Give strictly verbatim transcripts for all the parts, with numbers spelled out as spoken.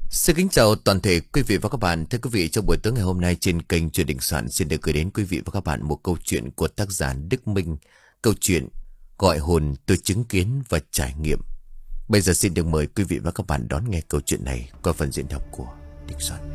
Xin kính chào toàn thể quý vị và các bạn. Thưa quý vị, trong buổi tối ngày hôm nay trên kênh Chuyện Đình Soạn xin được gửi đến quý vị và các bạn một câu chuyện của tác giả Đức Minh. Câu chuyện Gọi hồn tôi chứng kiến và trải nghiệm. Bây giờ xin được mời quý vị và các bạn đón nghe câu chuyện này qua phần diễn đọc của Đình Soạn.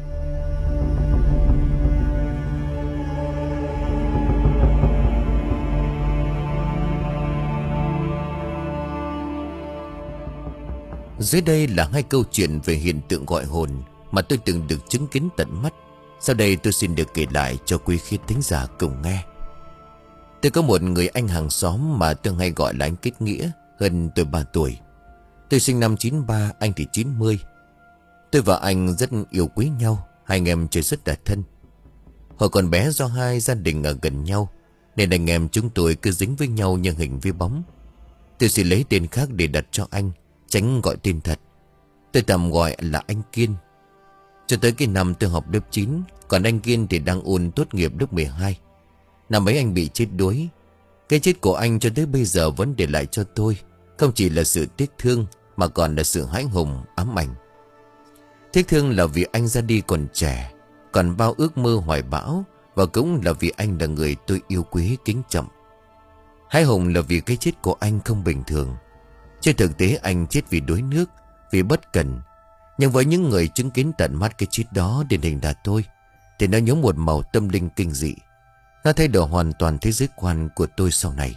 Dưới đây là hai câu chuyện về hiện tượng gọi hồn mà tôi từng được chứng kiến tận mắt. Sau đây tôi xin được kể lại cho quý khán thính giả cùng nghe. Tôi có một người anh hàng xóm mà tôi hay gọi là anh kết nghĩa, hơn tôi ba tuổi. Tôi sinh năm chín ba, anh thì chín mươi. Tôi và anh rất yêu quý nhau, hai anh em chơi rất là thân. Hồi còn bé do hai gia đình ở gần nhau nên anh em chúng tôi cứ dính với nhau như hình với bóng. Tôi sẽ lấy tên khác để đặt cho anh, tránh gọi tên thật. Tôi tạm gọi là anh Kiên. Cho tới cái năm tôi học lớp chín, còn anh Kiên thì đang ôn tốt nghiệp lớp mười hai. Năm ấy anh bị chết đuối. Cái chết của anh cho tới bây giờ vẫn để lại cho tôi không chỉ là sự tiếc thương mà còn là sự hãi hùng, ám ảnh. Tiếc thương là vì anh ra đi còn trẻ, còn bao ước mơ hoài bão, và cũng là vì anh là người tôi yêu quý kính trọng. Hãi hùng là vì cái chết của anh không bình thường. Trên thực tế anh chết vì đuối nước, vì bất cẩn. Nhưng với những người chứng kiến tận mắt cái chết đó, điển hình là tôi, thì nó nhớ một màu tâm linh kinh dị. Nó thay đổi hoàn toàn thế giới quan của tôi sau này.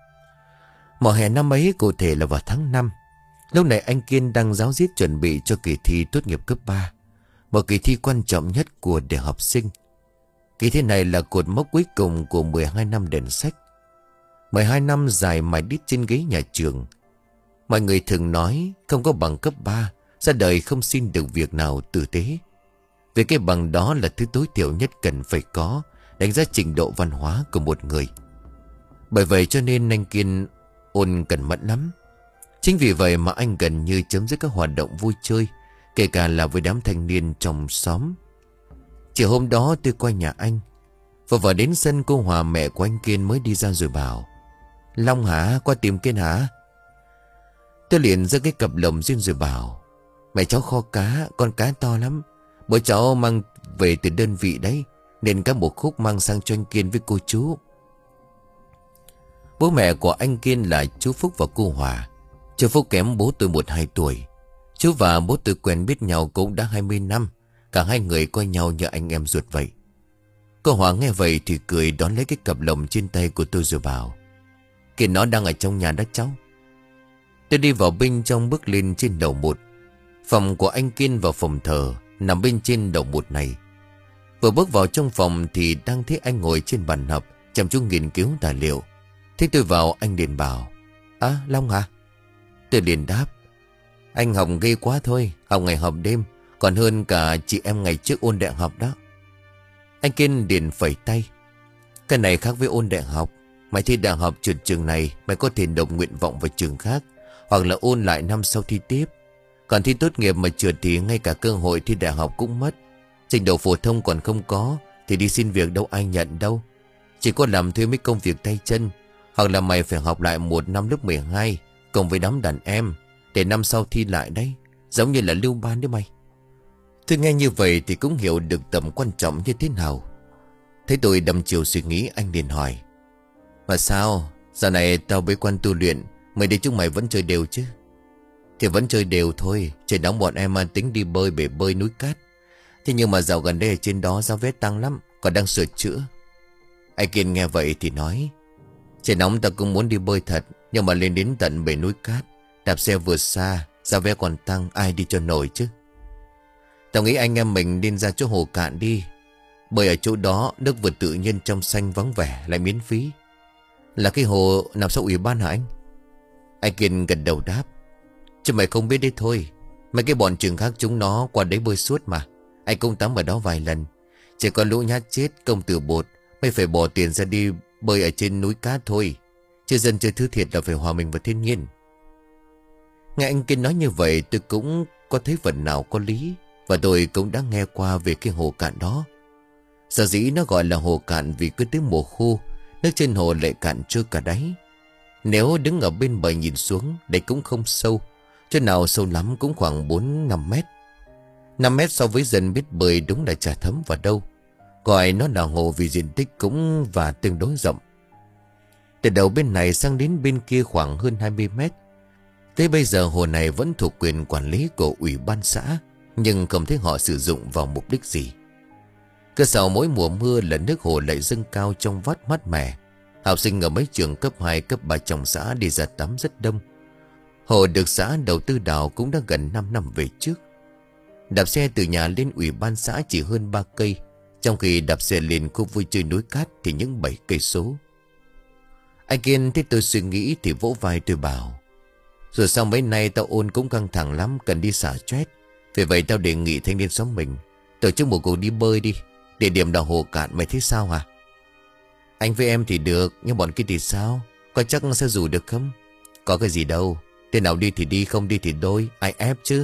Mùa hè năm ấy, cụ thể là vào tháng năm. Lúc này anh Kiên đang ráo riết chuẩn bị cho kỳ thi tốt nghiệp cấp ba, một kỳ thi quan trọng nhất của đời học sinh. Kỳ thi này là cột mốc cuối cùng của mười hai năm đèn sách. mười hai năm dài mài đít trên ghế nhà trường. Mọi người thường nói không có bằng cấp ba, ra đời không xin được việc nào tử tế. Vì cái bằng đó là thứ tối thiểu nhất cần phải có, đánh giá trình độ văn hóa của một người. Bởi vậy cho nên anh Kiên ôn cẩn mẫn lắm. Chính vì vậy mà anh gần như chấm dứt các hoạt động vui chơi, kể cả là với đám thanh niên trong xóm. Chiều hôm đó tôi qua nhà anh, và vào đến sân, cô Hòa mẹ của anh Kiên mới đi ra rồi bảo: "Long hả? Qua tìm Kiên hả?" Tôi liền giơ cái cặp lồng riêng rồi bảo: "Mẹ cháu kho cá, con cá to lắm. Bố cháu mang về từ đơn vị đấy, nên cá một khúc mang sang cho anh Kiên với cô chú." Bố mẹ của anh Kiên là chú Phúc và cô Hòa. Chú Phúc kém bố tôi một hai tuổi. Chú và bố tôi quen biết nhau cũng đã hai mươi năm. Cả hai người coi nhau như anh em ruột vậy. Cô Hòa nghe vậy thì cười đón lấy cái cặp lồng trên tay của tôi rồi bảo: "Kiên nó đang ở trong nhà đó cháu." Tôi đi vào bên trong, bước lên trên lầu một. Phòng của anh Kiên vào phòng thờ nằm bên trên lầu một này. Vừa bước vào trong phòng thì đang thấy anh ngồi trên bàn học chăm chú nghiên cứu tài liệu. Thế tôi vào, anh liền bảo: "À, Long hả?" Tôi liền đáp: "Anh học ghê quá thôi, học ngày học đêm, còn hơn cả chị em ngày trước ôn đại học đó." Anh Kiên liền phẩy tay: "Cái này khác với ôn đại học. Mày thi đại học trượt trường này, mày có thể nộp nguyện vọng vào trường khác, hoặc là ôn lại năm sau thi tiếp. Còn thi tốt nghiệp mà trượt thì ngay cả cơ hội thi đại học cũng mất. Trình độ phổ thông còn không có thì đi xin việc đâu ai nhận đâu. Chỉ có làm thuê mấy công việc tay chân, hoặc là mày phải học lại một năm lớp mười hai cùng với đám đàn em để năm sau thi lại đấy, giống như là lưu ban đấy mày." Tôi nghe như vậy thì cũng hiểu được tầm quan trọng như thế nào. Thấy tôi đăm chiều suy nghĩ, anh liền hỏi: "Mà sao giờ này tao bế quan tu luyện, mày đi chúng mày vẫn chơi đều chứ?" "Thì vẫn chơi đều thôi. Trời nóng bọn em tính đi bơi bể bơi núi Cát. Thế nhưng mà dạo gần đây ở trên đó giá vé tăng lắm, còn đang sửa chữa." Anh Kiên nghe vậy thì nói: "Trời nóng tao cũng muốn đi bơi thật, nhưng mà lên đến tận bể núi Cát, đạp xe vượt xa, giá vé còn tăng, ai đi cho nổi chứ. Tao nghĩ anh em mình nên ra chỗ hồ cạn đi. Bơi ở chỗ đó nước vừa tự nhiên trong xanh vắng vẻ, lại miễn phí." "Là cái hồ nằm sau ủy ban hả anh?" Anh Kiên gật đầu đáp: "Chứ mày không biết đấy thôi. Mấy cái bọn trường khác chúng nó qua đấy bơi suốt mà. Anh cũng tắm ở đó vài lần. Chỉ có lũ nhát chết công tử bột mới phải bỏ tiền ra đi bơi ở trên núi Cát thôi. Chứ dân chơi thứ thiệt là phải hòa mình vào thiên nhiên." Nghe anh Kiên nói như vậy tôi cũng có thấy phần nào có lý. Và tôi cũng đã nghe qua về cái hồ cạn đó. Sở dĩ nó gọi là hồ cạn vì cứ tới mùa khô, nước trên hồ lại cạn trơ cả đáy. Nếu đứng ở bên bờ nhìn xuống, đây cũng không sâu, chỗ nào sâu lắm cũng khoảng bốn năm mét. Năm mét so với dân biết bơi đúng là chả thấm vào đâu. Gọi nó là hồ vì diện tích cũng và tương đối rộng. Từ đầu bên này sang đến bên kia khoảng hơn hai mươi mét. Tới bây giờ hồ này vẫn thuộc quyền quản lý của ủy ban xã, nhưng không thấy họ sử dụng vào mục đích gì. Cứ sau mỗi mùa mưa là nước hồ lại dâng cao trong vắt mát mẻ. Học sinh ở mấy trường cấp hai, cấp ba trong xã đi ra tắm rất đông. Hồ được xã đầu tư đào cũng đã gần năm năm về trước. Đạp xe từ nhà lên ủy ban xã chỉ hơn ba cây, trong khi đạp xe lên khu vui chơi núi cát thì những bảy cây số. Anh Kiên thấy tôi suy nghĩ thì vỗ vai tôi bảo: rồi sau mấy nay tao ôn cũng căng thẳng lắm, cần đi xả stress. Vì vậy tao đề nghị thanh niên xóm mình tổ chức một cuộc đi bơi đi. Địa điểm là hồ cạn, mày thấy sao hả? Anh với em thì được, nhưng bọn kia thì sao? Có chắc sẽ rủ được không? Có cái gì đâu, tên nào đi thì đi, không đi thì đôi, ai ép chứ.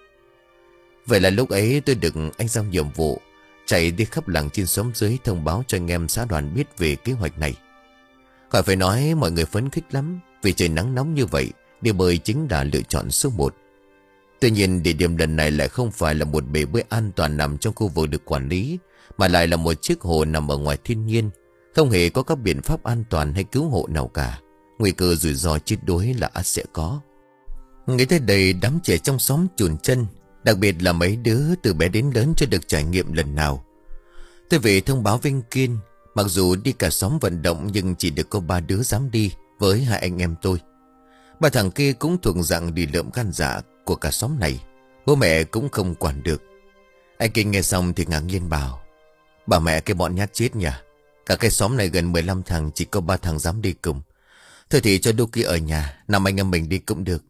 Vậy là lúc ấy tôi được anh giao nhiệm vụ chạy đi khắp làng trên xóm dưới thông báo cho anh em xã đoàn biết về kế hoạch này. Khỏi phải nói, mọi người phấn khích lắm. Vì trời nắng nóng như vậy, đi bơi chính là lựa chọn số một. Tuy nhiên địa điểm lần này lại không phải là một bể bơi an toàn nằm trong khu vực được quản lý, mà lại là một chiếc hồ nằm ở ngoài thiên nhiên, không hề có các biện pháp an toàn hay cứu hộ nào cả. Nguy cơ rủi ro chết đuối là ắt sẽ có. Nghĩ tới đây, đám trẻ trong xóm chùn chân, đặc biệt là mấy đứa từ bé đến lớn chưa được trải nghiệm lần nào. Tôi về thông báo với anh Kiên, mặc dù đi cả xóm vận động nhưng chỉ được có ba đứa dám đi với hai anh em tôi. Ba thằng kia cũng thuộc dạng đi lượm gan dạ của cả xóm này, bố mẹ cũng không quản được. Anh Kiên nghe xong thì ngạc nhiên bảo: bà mẹ cái bọn nhát chết nhỉ. Cả cái xóm này gần mười lăm thằng, chỉ có ba thằng dám đi cùng. Thôi thì cho Đô kia ở nhà, năm anh em mình đi cũng được.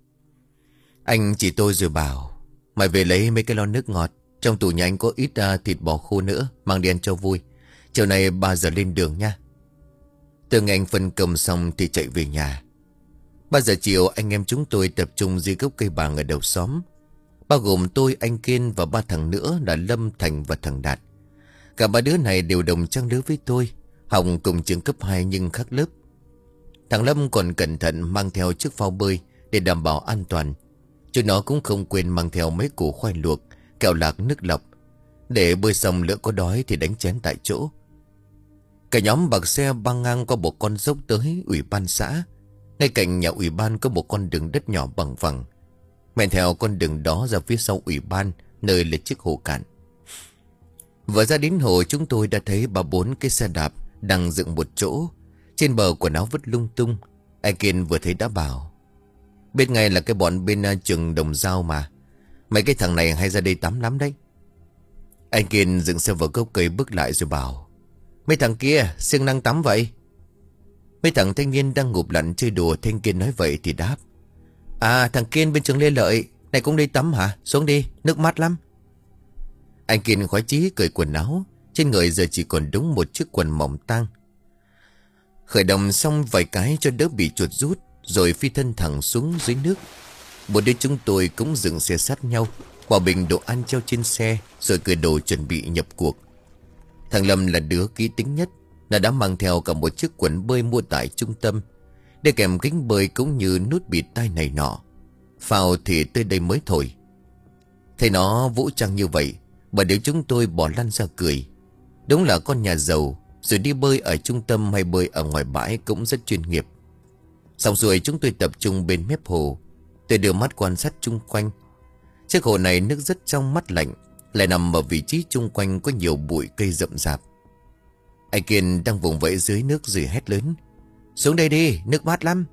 Anh chỉ tôi rồi bảo: mày về lấy mấy cái lon nước ngọt, trong tủ nhà anh có ít uh, thịt bò khô nữa, mang đi ăn cho vui. Chiều nay ba giờ lên đường nha. Từ ngày anh phân công xong thì chạy về nhà. Ba giờ chiều anh em chúng tôi tập trung dưới gốc cây bàng ở đầu xóm, bao gồm tôi, anh Kiên và ba thằng nữa là Lâm, Thành và thằng Đạt. Cả ba đứa này đều đồng trang lứa với tôi, học cùng trường cấp hai nhưng khác lớp. Thằng Lâm còn cẩn thận mang theo chiếc phao bơi để đảm bảo an toàn. Chúng nó cũng không quên mang theo mấy củ khoai luộc, kẹo lạc, nước lọc, để bơi xong lỡ có đói thì đánh chén tại chỗ. Cả nhóm bạc xe băng ngang qua một con dốc tới ủy ban xã. Ngay cạnh nhà ủy ban có một con đường đất nhỏ bằng phẳng. Men theo con đường đó ra phía sau ủy ban, nơi là chiếc hồ cạn. Vừa ra đến hồ, chúng tôi đã thấy ba bốn cái xe đạp đang dựng một chỗ. Trên bờ quần áo vứt lung tung. Anh Kiên vừa thấy đã bảo: bên ngay là cái bọn bên uh, trường Đồng Giao mà. Mấy cái thằng này hay ra đây tắm lắm đấy. Anh Kiên dựng xe vào gốc cây bước lại rồi bảo: mấy thằng kia siêng năng tắm vậy? Mấy thằng thanh niên đang ngụp lặn chơi đùa. Thanh Kiên nói vậy thì đáp: à, thằng Kiên bên trường Lê Lợi này cũng đi tắm hả? Xuống đi, nước mát lắm. Anh Kiên khoái chí cởi quần áo. Trên người giờ chỉ còn đúng một chiếc quần mỏng tang. Khởi động xong vài cái cho đỡ bị chuột rút, rồi phi thân thẳng xuống dưới nước. Bốn đứa chúng tôi cũng dừng xe sát nhau, bỏ bình đồ ăn treo trên xe, rồi cởi đồ chuẩn bị nhập cuộc. Thằng Lâm là đứa kỹ tính nhất. Nó đã mang theo cả một chiếc quần bơi mua tại trung tâm, để kèm kính bơi cũng như nút bịt tai này nọ. Phao thì tới đây mới thổi. Thấy nó vũ trang như vậy, bà đứa chúng tôi bỏ lăn ra cười. Đúng là con nhà giàu, rồi đi bơi ở trung tâm hay bơi ở ngoài bãi cũng rất chuyên nghiệp. Xong rồi chúng tôi tập trung bên mép hồ. Tôi đưa mắt quan sát chung quanh. Chiếc hồ này nước rất trong, mát lạnh, lại nằm ở vị trí chung quanh có nhiều bụi cây rậm rạp. Anh Kiên đang vùng vẫy dưới nước rồi hét lớn: xuống đây đi, nước mát lắm.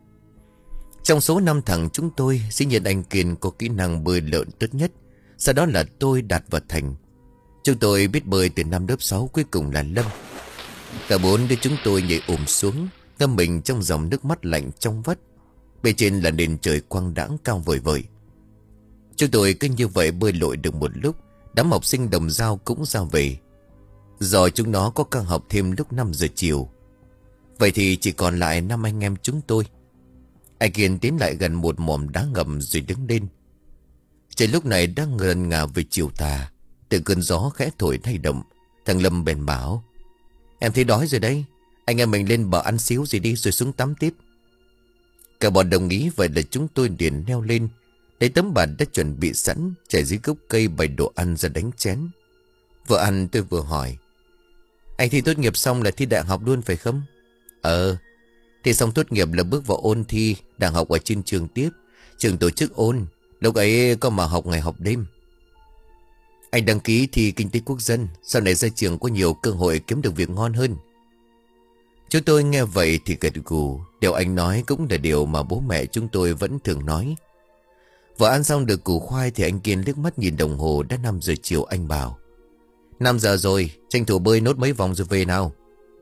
Trong số năm thằng chúng tôi, dĩ nhiên anh Kiên có kỹ năng bơi lượn tốt nhất. Sau đó là tôi, Đạt và Thành. Chúng tôi biết bơi từ năm lớp sáu, cuối cùng là Lâm. Cả bốn đứa chúng tôi nhảy ùm xuống, ngâm mình trong dòng nước mắt lạnh trong vắt. Bên trên là nền trời quang đãng cao vời vời. Chúng tôi cứ như vậy bơi lội được một lúc, đám học sinh Đồng Giao cũng ra về. Rồi chúng nó có ca học thêm lúc năm giờ chiều. Vậy thì chỉ còn lại năm anh em chúng tôi. Anh Kiên tiến lại gần một mỏm đá ngầm rồi đứng lên. Trời lúc này đang gần ngả về chiều tà. Từ cơn gió khẽ thổi thay động, thằng Lâm bèn bảo: em thấy đói rồi đấy, anh em mình lên bờ ăn xíu gì đi rồi xuống tắm tiếp. Cả bọn đồng ý. Vậy là chúng tôi liền leo lên. Lấy tấm bàn đã chuẩn bị sẵn, trải dưới gốc cây bày đồ ăn ra đánh chén. Vừa ăn tôi vừa hỏi: Anh thi tốt nghiệp xong là thi đại học luôn phải không? Ờ. Thì xong tốt nghiệp là bước vào ôn thi, đang học ở trên trường tiếp. Trường tổ chức ôn, lúc ấy có mà học ngày học đêm. Anh đăng ký thi kinh tế quốc dân, sau này ra trường có nhiều cơ hội kiếm được việc ngon hơn. Chúng tôi nghe vậy thì gật gù. Điều anh nói cũng là điều mà bố mẹ chúng tôi vẫn thường nói. Vừa ăn xong được củ khoai thì anh Kiên liếc mắt nhìn đồng hồ đã năm giờ chiều. Anh bảo: năm giờ rồi, tranh thủ bơi nốt mấy vòng rồi về nào.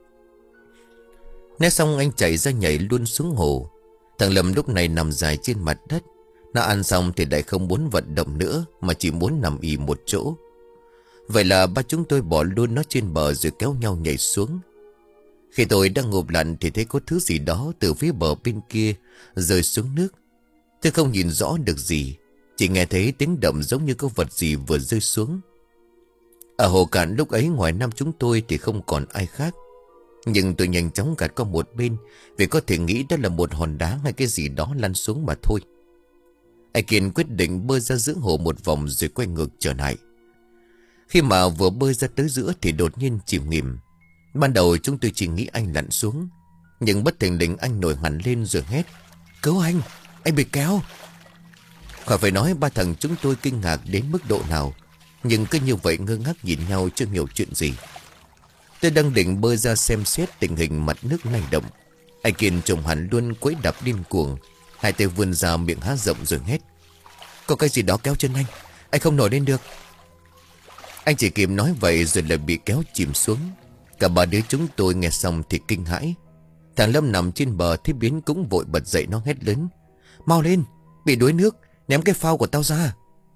Nói xong anh chạy ra nhảy luôn xuống hồ. Thằng Lâm lúc này nằm dài trên mặt đất. Nó ăn xong thì lại không muốn vận động nữa, mà chỉ muốn nằm ì một chỗ. Vậy là ba chúng tôi bỏ luôn nó trên bờ rồi kéo nhau nhảy xuống. Khi tôi đang ngụp lặn thì thấy có thứ gì đó từ phía bờ bên kia rơi xuống nước. Tôi không nhìn rõ được gì, chỉ nghe thấy tiếng động giống như có vật gì vừa rơi xuống. Ở hồ cạn lúc ấy ngoài năm chúng tôi thì không còn ai khác. Nhưng tôi nhanh chóng gạt qua một bên, vì có thể nghĩ đó là một hòn đá hay cái gì đó lăn xuống mà thôi. Anh Kiên quyết định bơi ra giữa hồ một vòng rồi quay ngược trở lại. Khi mà vừa bơi ra tới giữa thì đột nhiên chìm nghỉm. Ban đầu chúng tôi chỉ nghĩ anh lặn xuống, nhưng bất thình lình anh nổi hẳn lên rồi hét: Cứu anh, anh bị kéo. Khỏi phải nói ba thằng chúng tôi kinh ngạc đến mức độ nào, nhưng cứ như vậy ngơ ngác nhìn nhau chưa hiểu chuyện gì. Tôi đang định bơi ra xem xét tình hình mặt nước lay động, anh Kiên trông hẳn luôn quấy đập điên cuồng, hai tay vươn ra miệng há rộng rồi hét: Có cái gì đó kéo chân anh, anh không nổi lên được. Anh chỉ kịp nói vậy rồi lại bị kéo chìm xuống. Cả ba đứa chúng tôi nghe xong thì kinh hãi. Thằng Lâm nằm trên bờ thấy biến cũng vội bật dậy, nó hét lớn: Mau lên, bị đuối nước, ném cái phao của tao ra.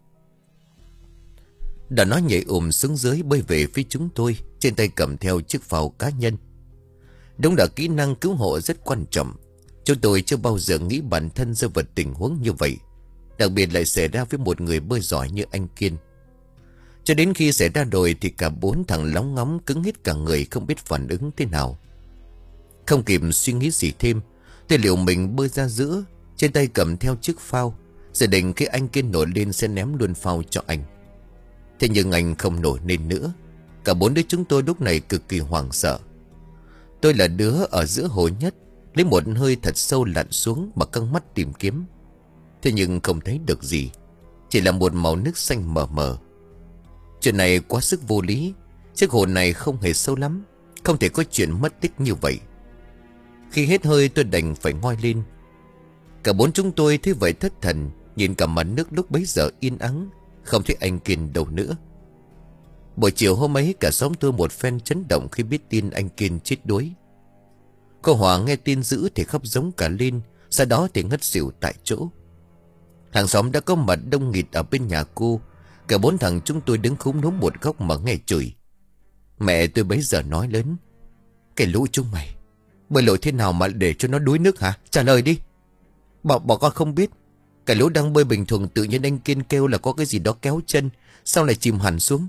Đã nói nhảy ùm xuống dưới bơi về phía chúng tôi, trên tay cầm theo chiếc phao cá nhân. Đúng là kỹ năng cứu hộ rất quan trọng. Chúng tôi chưa bao giờ nghĩ bản thân rơi vào tình huống như vậy, đặc biệt lại xảy ra với một người bơi giỏi như anh Kiên. Cho đến khi xảy ra rồi thì cả bốn thằng lóng ngóng cứng hết cả người, không biết phản ứng thế nào. Không kịp suy nghĩ gì thêm, tôi liều mình bơi ra giữa, trên tay cầm theo chiếc phao, dự định khi anh Kiên nổi lên sẽ ném luôn phao cho anh. Thế nhưng anh không nổi lên nữa. Cả bốn đứa chúng tôi lúc này cực kỳ hoảng sợ. Tôi là đứa ở giữa hồ nhất, lấy một hơi thật sâu lặn xuống mà căng mắt tìm kiếm. Thế nhưng không thấy được gì, chỉ là một màu nước xanh mờ mờ. Chuyện này quá sức vô lý. Chiếc hồ này không hề sâu lắm, không thể có chuyện mất tích như vậy. Khi hết hơi tôi đành phải ngoi lên. Cả bốn chúng tôi thấy vậy thất thần, nhìn cả mặt nước lúc bấy giờ yên ắng, không thấy anh Kiên đâu nữa. Buổi chiều hôm ấy cả xóm tôi một phen chấn động khi biết tin anh Kiên chết đuối. Cô Hòa nghe tin dữ thì khóc giống cả lên, sau đó thì ngất xỉu tại chỗ. Hàng xóm đã có mặt đông nghịt ở bên nhà cô. Cả bốn thằng chúng tôi đứng khúm núm một góc mà nghe chửi. Mẹ tôi bấy giờ nói lớn: Cái lũ chúng mày bơi lội thế nào mà để cho nó đuối nước hả? Trả lời đi. Bảo, bảo con không biết. Cái lũ đang bơi bình thường, tự nhiên anh Kiên kêu là có cái gì đó kéo chân, sao lại chìm hẳn xuống.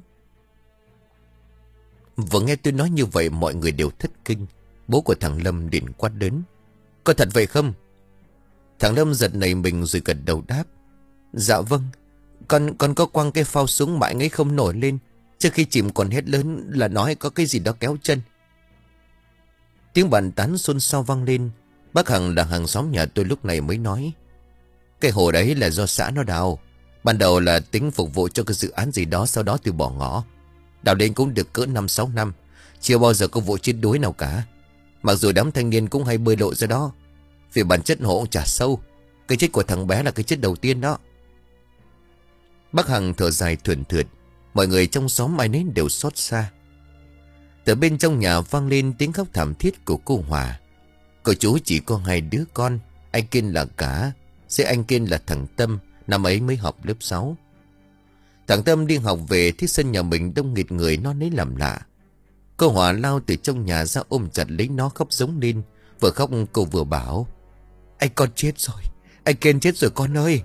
Vừa nghe tôi nói như vậy mọi người đều thất kinh. Bố của thằng Lâm liền quát lớn: Có thật vậy không? Thằng Lâm giật nảy mình rồi gật đầu đáp: Dạ vâng, Con con có quăng cái phao xuống mà anh ấy không nổi lên. Trước khi chìm còn hét lớn là nói có cái gì đó kéo chân. Tiếng bàn tán xôn xao vang lên. Bác Hằng là hàng xóm nhà tôi lúc này mới nói: Cái hồ đấy là do xã nó đào. Ban đầu là tính phục vụ cho cái dự án gì đó, sau đó từ bỏ ngỏ. Đào lên cũng được cỡ năm sáu năm, chưa bao giờ có vụ chết đuối nào cả. Mặc dù đám thanh niên cũng hay bơi lội ra đó, vì bản chất hồ cũng chả sâu. Cái chết của thằng bé là cái chết đầu tiên đó. Bác Hằng thở dài thườn thượt. Mọi người trong xóm ai nấy đều xót xa. Từ bên trong nhà vang lên tiếng khóc thảm thiết của cô Hòa. Cô chú chỉ có hai đứa con. Anh Kiên là cả, sẽ anh Kiên là thằng Tâm, năm ấy mới học lớp sáu. Thằng Tâm đi học về thấy sân nhà mình đông nghịt người, nó nấy làm lạ. Cô Hòa lao từ trong nhà ra ôm chặt lấy nó khóc giống lên. Vừa khóc cô vừa bảo: Anh con chết rồi, anh Kiên chết rồi con ơi.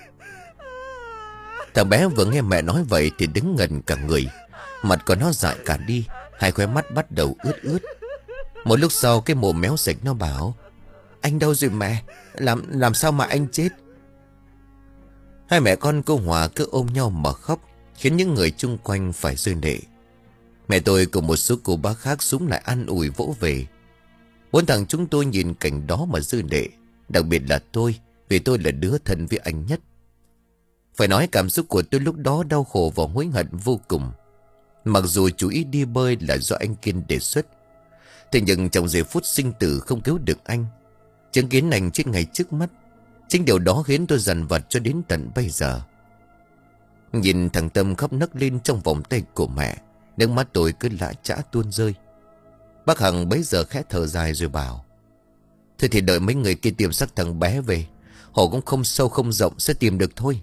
Thằng bé vừa nghe mẹ nói vậy thì đứng ngần cả người, mặt của nó dại cả đi, hai khóe mắt bắt đầu ướt ướt. Một lúc sau cái mồm méo sạch nó bảo: Anh đâu rồi mẹ? Làm làm sao mà anh chết? Hai mẹ con cô Hòa cứ ôm nhau mà khóc, khiến những người chung quanh phải rơi lệ. Mẹ tôi cùng một số cô bác khác xuống lại an ủi vỗ về. Bốn thằng chúng tôi nhìn cảnh đó mà rơi lệ. Đặc biệt là tôi, vì tôi là đứa thân với anh nhất. Phải nói cảm xúc của tôi lúc đó đau khổ và hối hận vô cùng. Mặc dù chủ ý đi bơi là do anh Kiên đề xuất, thế nhưng trong giây phút sinh tử không cứu được anh, chứng kiến anh chết ngay trước mắt, chính điều đó khiến tôi dằn vặt cho đến tận bây giờ. Nhìn thằng Tâm khóc nấc lên trong vòng tay của mẹ, nước mắt tôi cứ lã chã tuôn rơi. Bác Hằng bấy giờ khẽ thở dài rồi bảo: Thôi thì đợi mấy người kia tìm xác thằng bé về, hồ cũng không sâu không rộng, sẽ tìm được thôi.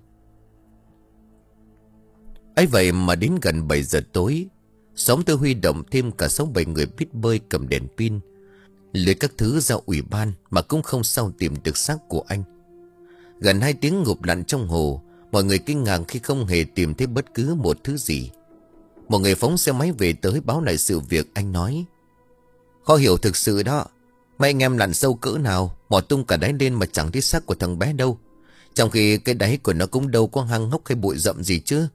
Ấy vậy mà đến gần bảy giờ tối, xóm tôi huy động thêm cả sáu bảy người biết bơi cầm đèn pin, lưới các thứ ra ủy ban mà cũng không sao tìm được xác của anh. Gần hai tiếng ngụp lặn trong hồ, mọi người kinh ngạc khi không hề tìm thấy bất cứ một thứ gì. Một người phóng xe máy về tới báo lại sự việc. Anh nói: Khó hiểu thực sự đó, mấy anh em lặn sâu cỡ nào, mò tung cả đáy lên mà chẳng thấy xác của thằng bé đâu, trong khi cái đáy của nó cũng đâu có hang hốc hay bụi rậm gì chứ.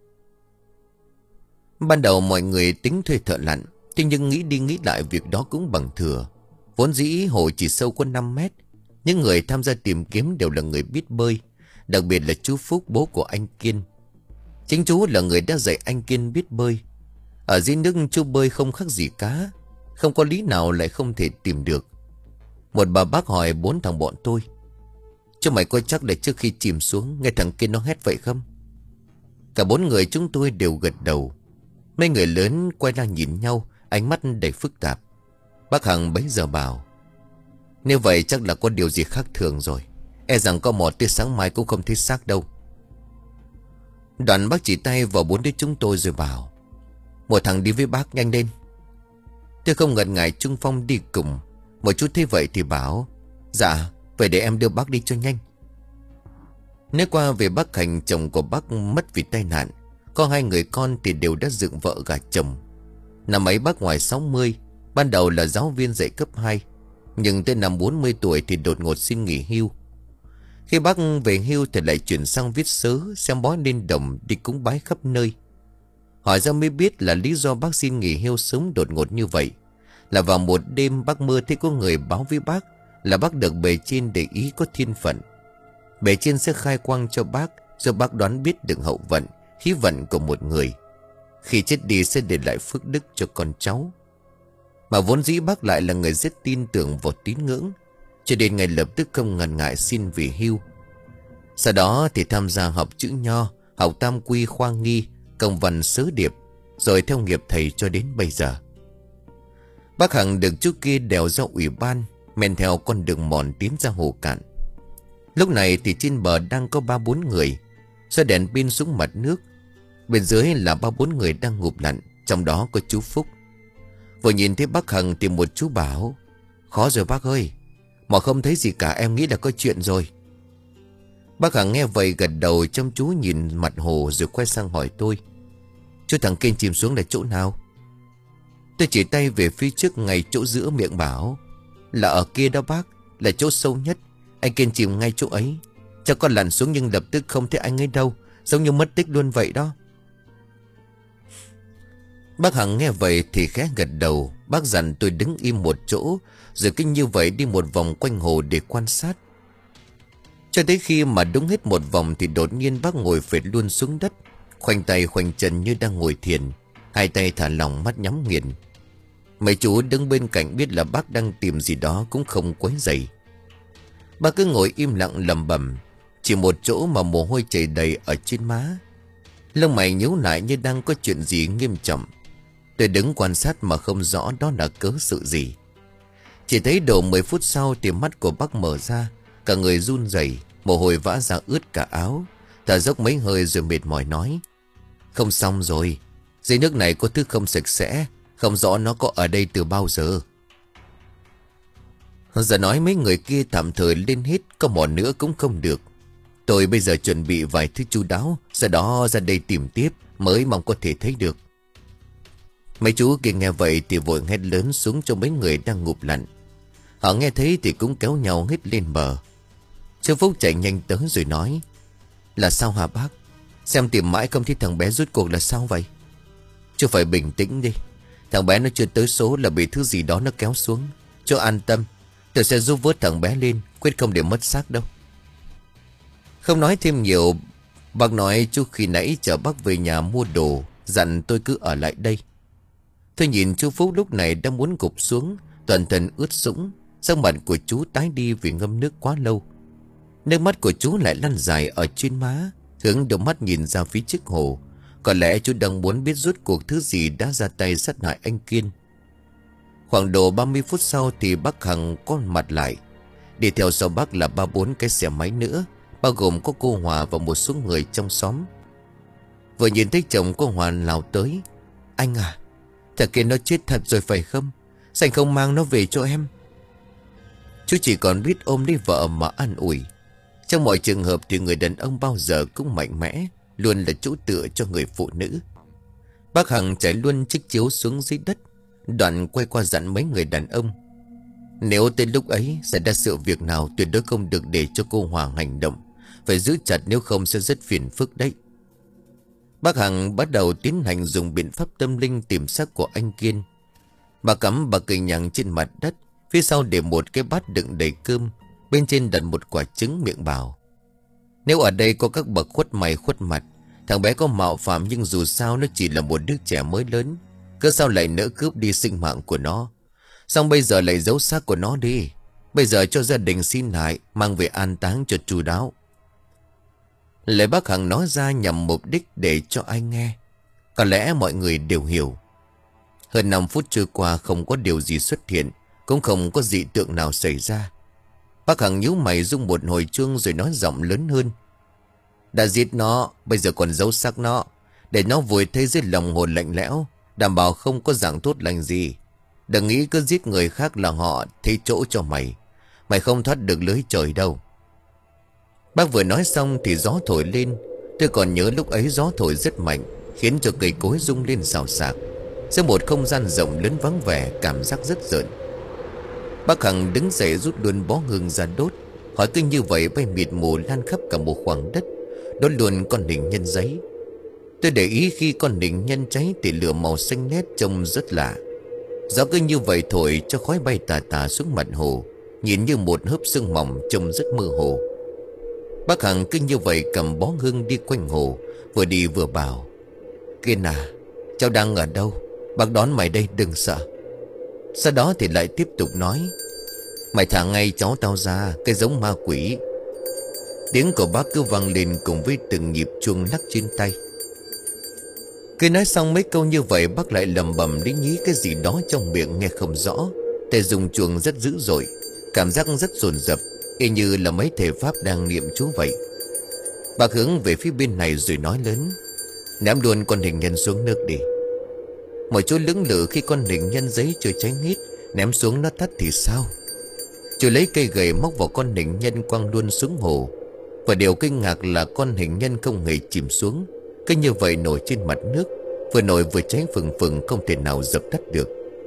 Ban đầu mọi người tính thuê thợ lặn, thế nhưng nghĩ đi nghĩ lại việc đó cũng bằng thừa. Vốn dĩ hồ chỉ sâu có năm mét. Những người tham gia tìm kiếm đều là người biết bơi, đặc biệt là chú Phúc, bố của anh Kiên. Chính chú là người đã dạy anh Kiên biết bơi. Ở dưới nước chú bơi không khác gì cá, không có lý nào lại không thể tìm được. Một bà bác hỏi bốn thằng bọn tôi: Chứ mày có chắc là trước khi chìm xuống nghe thằng Kiên nó hét vậy không? Cả bốn người chúng tôi đều gật đầu. Mấy người lớn quay ra nhìn nhau, ánh mắt đầy phức tạp. Bác Hằng bấy giờ bảo: Nếu vậy chắc là có điều gì khác thường rồi, e rằng có mò tới sáng mai cũng không thấy xác đâu. Đoạn bác chỉ tay vào bốn đứa chúng tôi rồi bảo: Một thằng đi với bác, nhanh lên. Tôi không ngần ngại Trung Phong đi cùng. Một chút thấy vậy thì bảo: Dạ, vậy để em đưa bác đi cho nhanh. Nếu qua về bác Hành, chồng của bác mất vì tai nạn, có hai người con thì đều đã dựng vợ gả chồng. Năm ấy bác ngoài sáu mươi, ban đầu là giáo viên dạy cấp hai, nhưng tới năm bốn mươi tuổi thì đột ngột xin nghỉ hưu. Khi bác về hưu thì lại chuyển sang viết sớ, xem bói lên đồng, đi cúng bái khắp nơi. Hỏi ra mới biết là lý do bác xin nghỉ hưu sớm đột ngột như vậy là vào một đêm bác mơ thấy có người báo với bác là bác được bề trên để ý có thiên phận. Bề trên sẽ khai quang cho bác, do bác đoán biết được hậu vận, khí vận của một người. Khi chết đi sẽ để lại phước đức cho con cháu. Mà vốn dĩ bác lại là người rất tin tưởng vào tín ngưỡng, cho nên ngay lập tức không ngần ngại xin về hưu. Sau đó thì tham gia học chữ nho, học tam quy khoa nghi, công văn sớ điệp, rồi theo nghiệp thầy cho đến bây giờ. Bác Hằng được chú kia đèo ra ủy ban, men theo con đường mòn tiến ra hồ cạn. Lúc này thì trên bờ đang có ba bốn người, xoay đèn pin xuống mặt nước. Bên dưới là ba bốn người đang ngụp lặn, trong đó có chú Phúc. Vừa nhìn thấy bác Hằng thì một chú bảo: Khó rồi bác ơi, mà không thấy gì cả, em nghĩ là có chuyện rồi. Bác Hằng nghe vậy gật đầu chăm chú nhìn mặt hồ rồi quay sang hỏi tôi: Chú thằng Kiên chìm xuống là chỗ nào? Tôi chỉ tay về phía trước ngay chỗ giữa miệng bảo: Là ở kia đó bác, là chỗ sâu nhất. Anh Kiên chìm ngay chỗ ấy. Cho con lặn xuống nhưng lập tức không thấy anh ấy đâu, giống như mất tích luôn vậy đó. Bác Hằng nghe vậy thì khẽ gật đầu. Bác dặn tôi đứng im một chỗ, rồi cứ như vậy đi một vòng quanh hồ để quan sát. Cho tới khi mà đúng hết một vòng thì đột nhiên bác ngồi phệt luôn xuống đất, khoanh tay khoanh chân như đang ngồi thiền, hai tay thả lỏng, mắt nhắm nghiền. Mấy chú đứng bên cạnh biết là bác đang tìm gì đó cũng không quấy rầy. Bác cứ ngồi im lặng lẩm bẩm, chỉ một chỗ mà mồ hôi chảy đầy ở trên má. Lông mày nhíu lại như đang có chuyện gì nghiêm trọng. Tôi đứng quan sát mà không rõ đó là cớ sự gì. Chỉ thấy độ mười phút sau thì mắt của bác mở ra, cả người run rẩy, mồ hôi vã ra ướt cả áo, thở dốc mấy hơi rồi mệt mỏi nói: Không xong rồi, dưới nước này có thứ không sạch sẽ, không rõ nó có ở đây từ bao giờ. Giờ nói mấy người kia tạm thời lên hết, có mò nữa cũng không được. Tôi bây giờ chuẩn bị vài thứ chu đáo, sau đó ra đây tìm tiếp, mới mong có thể thấy được. Mấy chú kia nghe vậy thì vội hét lớn xuống cho mấy người đang ngụp lặn. Họ nghe thấy thì cũng kéo nhau hết lên bờ. Sư Phúc chạy nhanh tới rồi nói: Là sao hả bác? Xem tìm mãi không thấy thằng bé rốt cuộc là sao vậy? Chú phải bình tĩnh đi. Thằng bé nó chưa tới số là bị thứ gì đó nó kéo xuống. Chú an tâm, tôi sẽ giúp vớt thằng bé lên, quyết không để mất xác đâu. Không nói thêm nhiều, bác nói chú khi nãy chở bác về nhà mua đồ, dặn tôi cứ ở lại đây. Tôi nhìn chú Phúc lúc này đang muốn gục xuống, toàn thân ướt sũng. Sắc mặt của chú tái đi vì ngâm nước quá lâu. Nước mắt của chú lại lăn dài ở trên má, hướng đôi mắt nhìn ra phía trước hồ. Có lẽ chú đang muốn biết rốt cuộc thứ gì đã ra tay sát hại anh Kiên. Khoảng độ ba mươi phút sau thì bác Hằng có mặt lại. Đi theo sau bác là ba bốn cái xe máy nữa, bao gồm có cô Hòa và một số người trong xóm. Vừa nhìn thấy chồng cô Hòa lao tới. Anh à, thằng kia nó chết thật rồi phải không? Sao anh không mang nó về cho em? Chú chỉ còn biết ôm lấy vợ mà an ủi. Trong mọi trường hợp thì người đàn ông bao giờ cũng mạnh mẽ, luôn là chỗ tựa cho người phụ nữ. Bác Hằng trải luôn chiếc chiếu xuống dưới đất, đoạn quay qua dặn mấy người đàn ông. Nếu tới lúc ấy xảy ra sự việc nào, tuyệt đối không được để cho cô Hoàng hành động. Phải giữ chặt, nếu không sẽ rất phiền phức đấy. Bác Hằng bắt đầu tiến hành dùng biện pháp tâm linh tìm xác của anh Kiên. Bà cắm bà cây nhằng trên mặt đất, phía sau để một cái bát đựng đầy cơm, bên trên đặt một quả trứng, miệng bảo: nếu ở đây có các bậc khuất mày khuất mặt, thằng bé có mạo phạm nhưng dù sao nó chỉ là một đứa trẻ mới lớn, cớ sao lại nỡ cướp đi sinh mạng của nó. Xong bây giờ lại giấu xác của nó đi. Bây giờ cho gia đình xin lại, mang về an táng cho chu đáo. Lời bác Hằng nói ra nhằm mục đích để cho ai nghe. Có lẽ mọi người đều hiểu. Hơn năm phút trôi qua, không có điều gì xuất hiện, cũng không có dị tượng nào xảy ra. Bác Hằng nhíu mày rung một hồi chuông rồi nói giọng lớn hơn: đã giết nó, bây giờ còn giấu xác nó, để nó vùi thấy dưới lòng hồ lạnh lẽo, đảm bảo không có dạng tốt lành gì. Đừng nghĩ cứ giết người khác là họ thấy chỗ cho mày. Mày không thoát được lưới trời đâu. Bác vừa nói xong thì gió thổi lên. Tôi còn nhớ lúc ấy gió thổi rất mạnh, khiến cho cây cối rung lên xào xạc. Giữa một không gian rộng lớn vắng vẻ, cảm giác rất rợn. Bác Hằng đứng dậy rút luôn bó hương ra đốt. Hỏi cứ như vậy bay mịt mù lan khắp cả một khoảng đất, đốt luôn con hình nhân giấy. Tôi để ý khi con hình nhân cháy thì lửa màu xanh lét trông rất lạ. Gió cứ như vậy thổi cho khói bay tà tà xuống mặt hồ, nhìn như một hớp sương mỏng trông rất mơ hồ. Bác Hằng cứ như vậy cầm bó hương đi quanh hồ, vừa đi vừa bảo: Kiên à, cháu đang ở đâu? Bác đón mày đây, đừng sợ. Sau đó thì lại tiếp tục nói: mày thả ngay cháu tao ra, cái giống ma quỷ. Tiếng của bác cứ vang lên cùng với từng nhịp chuông lắc trên tay. Cứ nói xong mấy câu như vậy, bác lại lầm bầm lý nhí cái gì đó trong miệng nghe không rõ. Tay dùng chuông rất dữ dội, cảm giác rất dồn dập, y như là mấy thầy pháp đang niệm chú vậy. Bác hướng về phía bên này rồi nói lớn: ném luôn con hình nhân xuống nước đi. Mọi chú lưỡng lự khi con hình nhân giấy chưa cháy hết, ném xuống nó tắt thì sao? Chú lấy cây gậy móc vào con hình nhân quăng luôn xuống hồ. Và điều kinh ngạc là con hình nhân không hề chìm xuống, cứ như vậy nổi trên mặt nước, vừa nổi vừa cháy phừng phừng, không thể nào dập tắt được.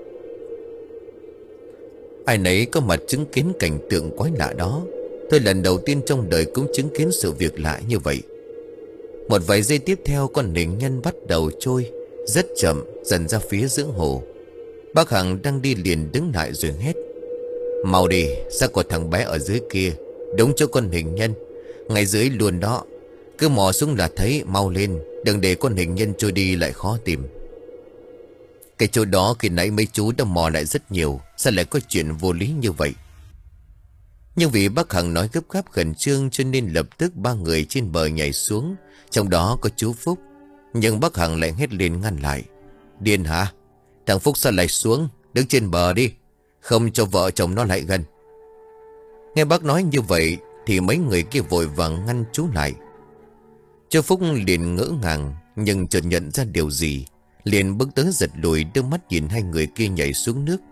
Ai nấy có mặt chứng kiến cảnh tượng quái lạ đó. Tôi lần đầu tiên trong đời cũng chứng kiến sự việc lạ như vậy. Một vài giây tiếp theo, con hình nhân bắt đầu trôi rất chậm dần ra phía giữa hồ. Bác Hằng đang đi liền đứng lại rồi hét: mau đi, xác của thằng bé ở dưới kia, đúng chỗ con hình nhân, ngay dưới luôn đó. Cứ mò xuống là thấy, mau lên, đừng để con hình nhân trôi đi lại khó tìm. Cái chỗ đó khi nãy mấy chú đã mò lại rất nhiều, sao lại có chuyện vô lý như vậy? Nhưng vì bác Hằng nói gấp gáp khẩn trương cho nên lập tức ba người trên bờ nhảy xuống, trong đó có chú Phúc. Nhưng bác Hằng lại hét lên ngăn lại: điên hả? Thằng Phúc sao lại xuống? Đứng trên bờ đi, không cho vợ chồng nó lại gần. Nghe bác nói như vậy thì mấy người kia vội vàng ngăn chú lại. Chú Phúc liền ngỡ ngàng, nhưng chợt nhận ra điều gì, liền bước tới giật lùi, đưa mắt nhìn hai người kia nhảy xuống nước.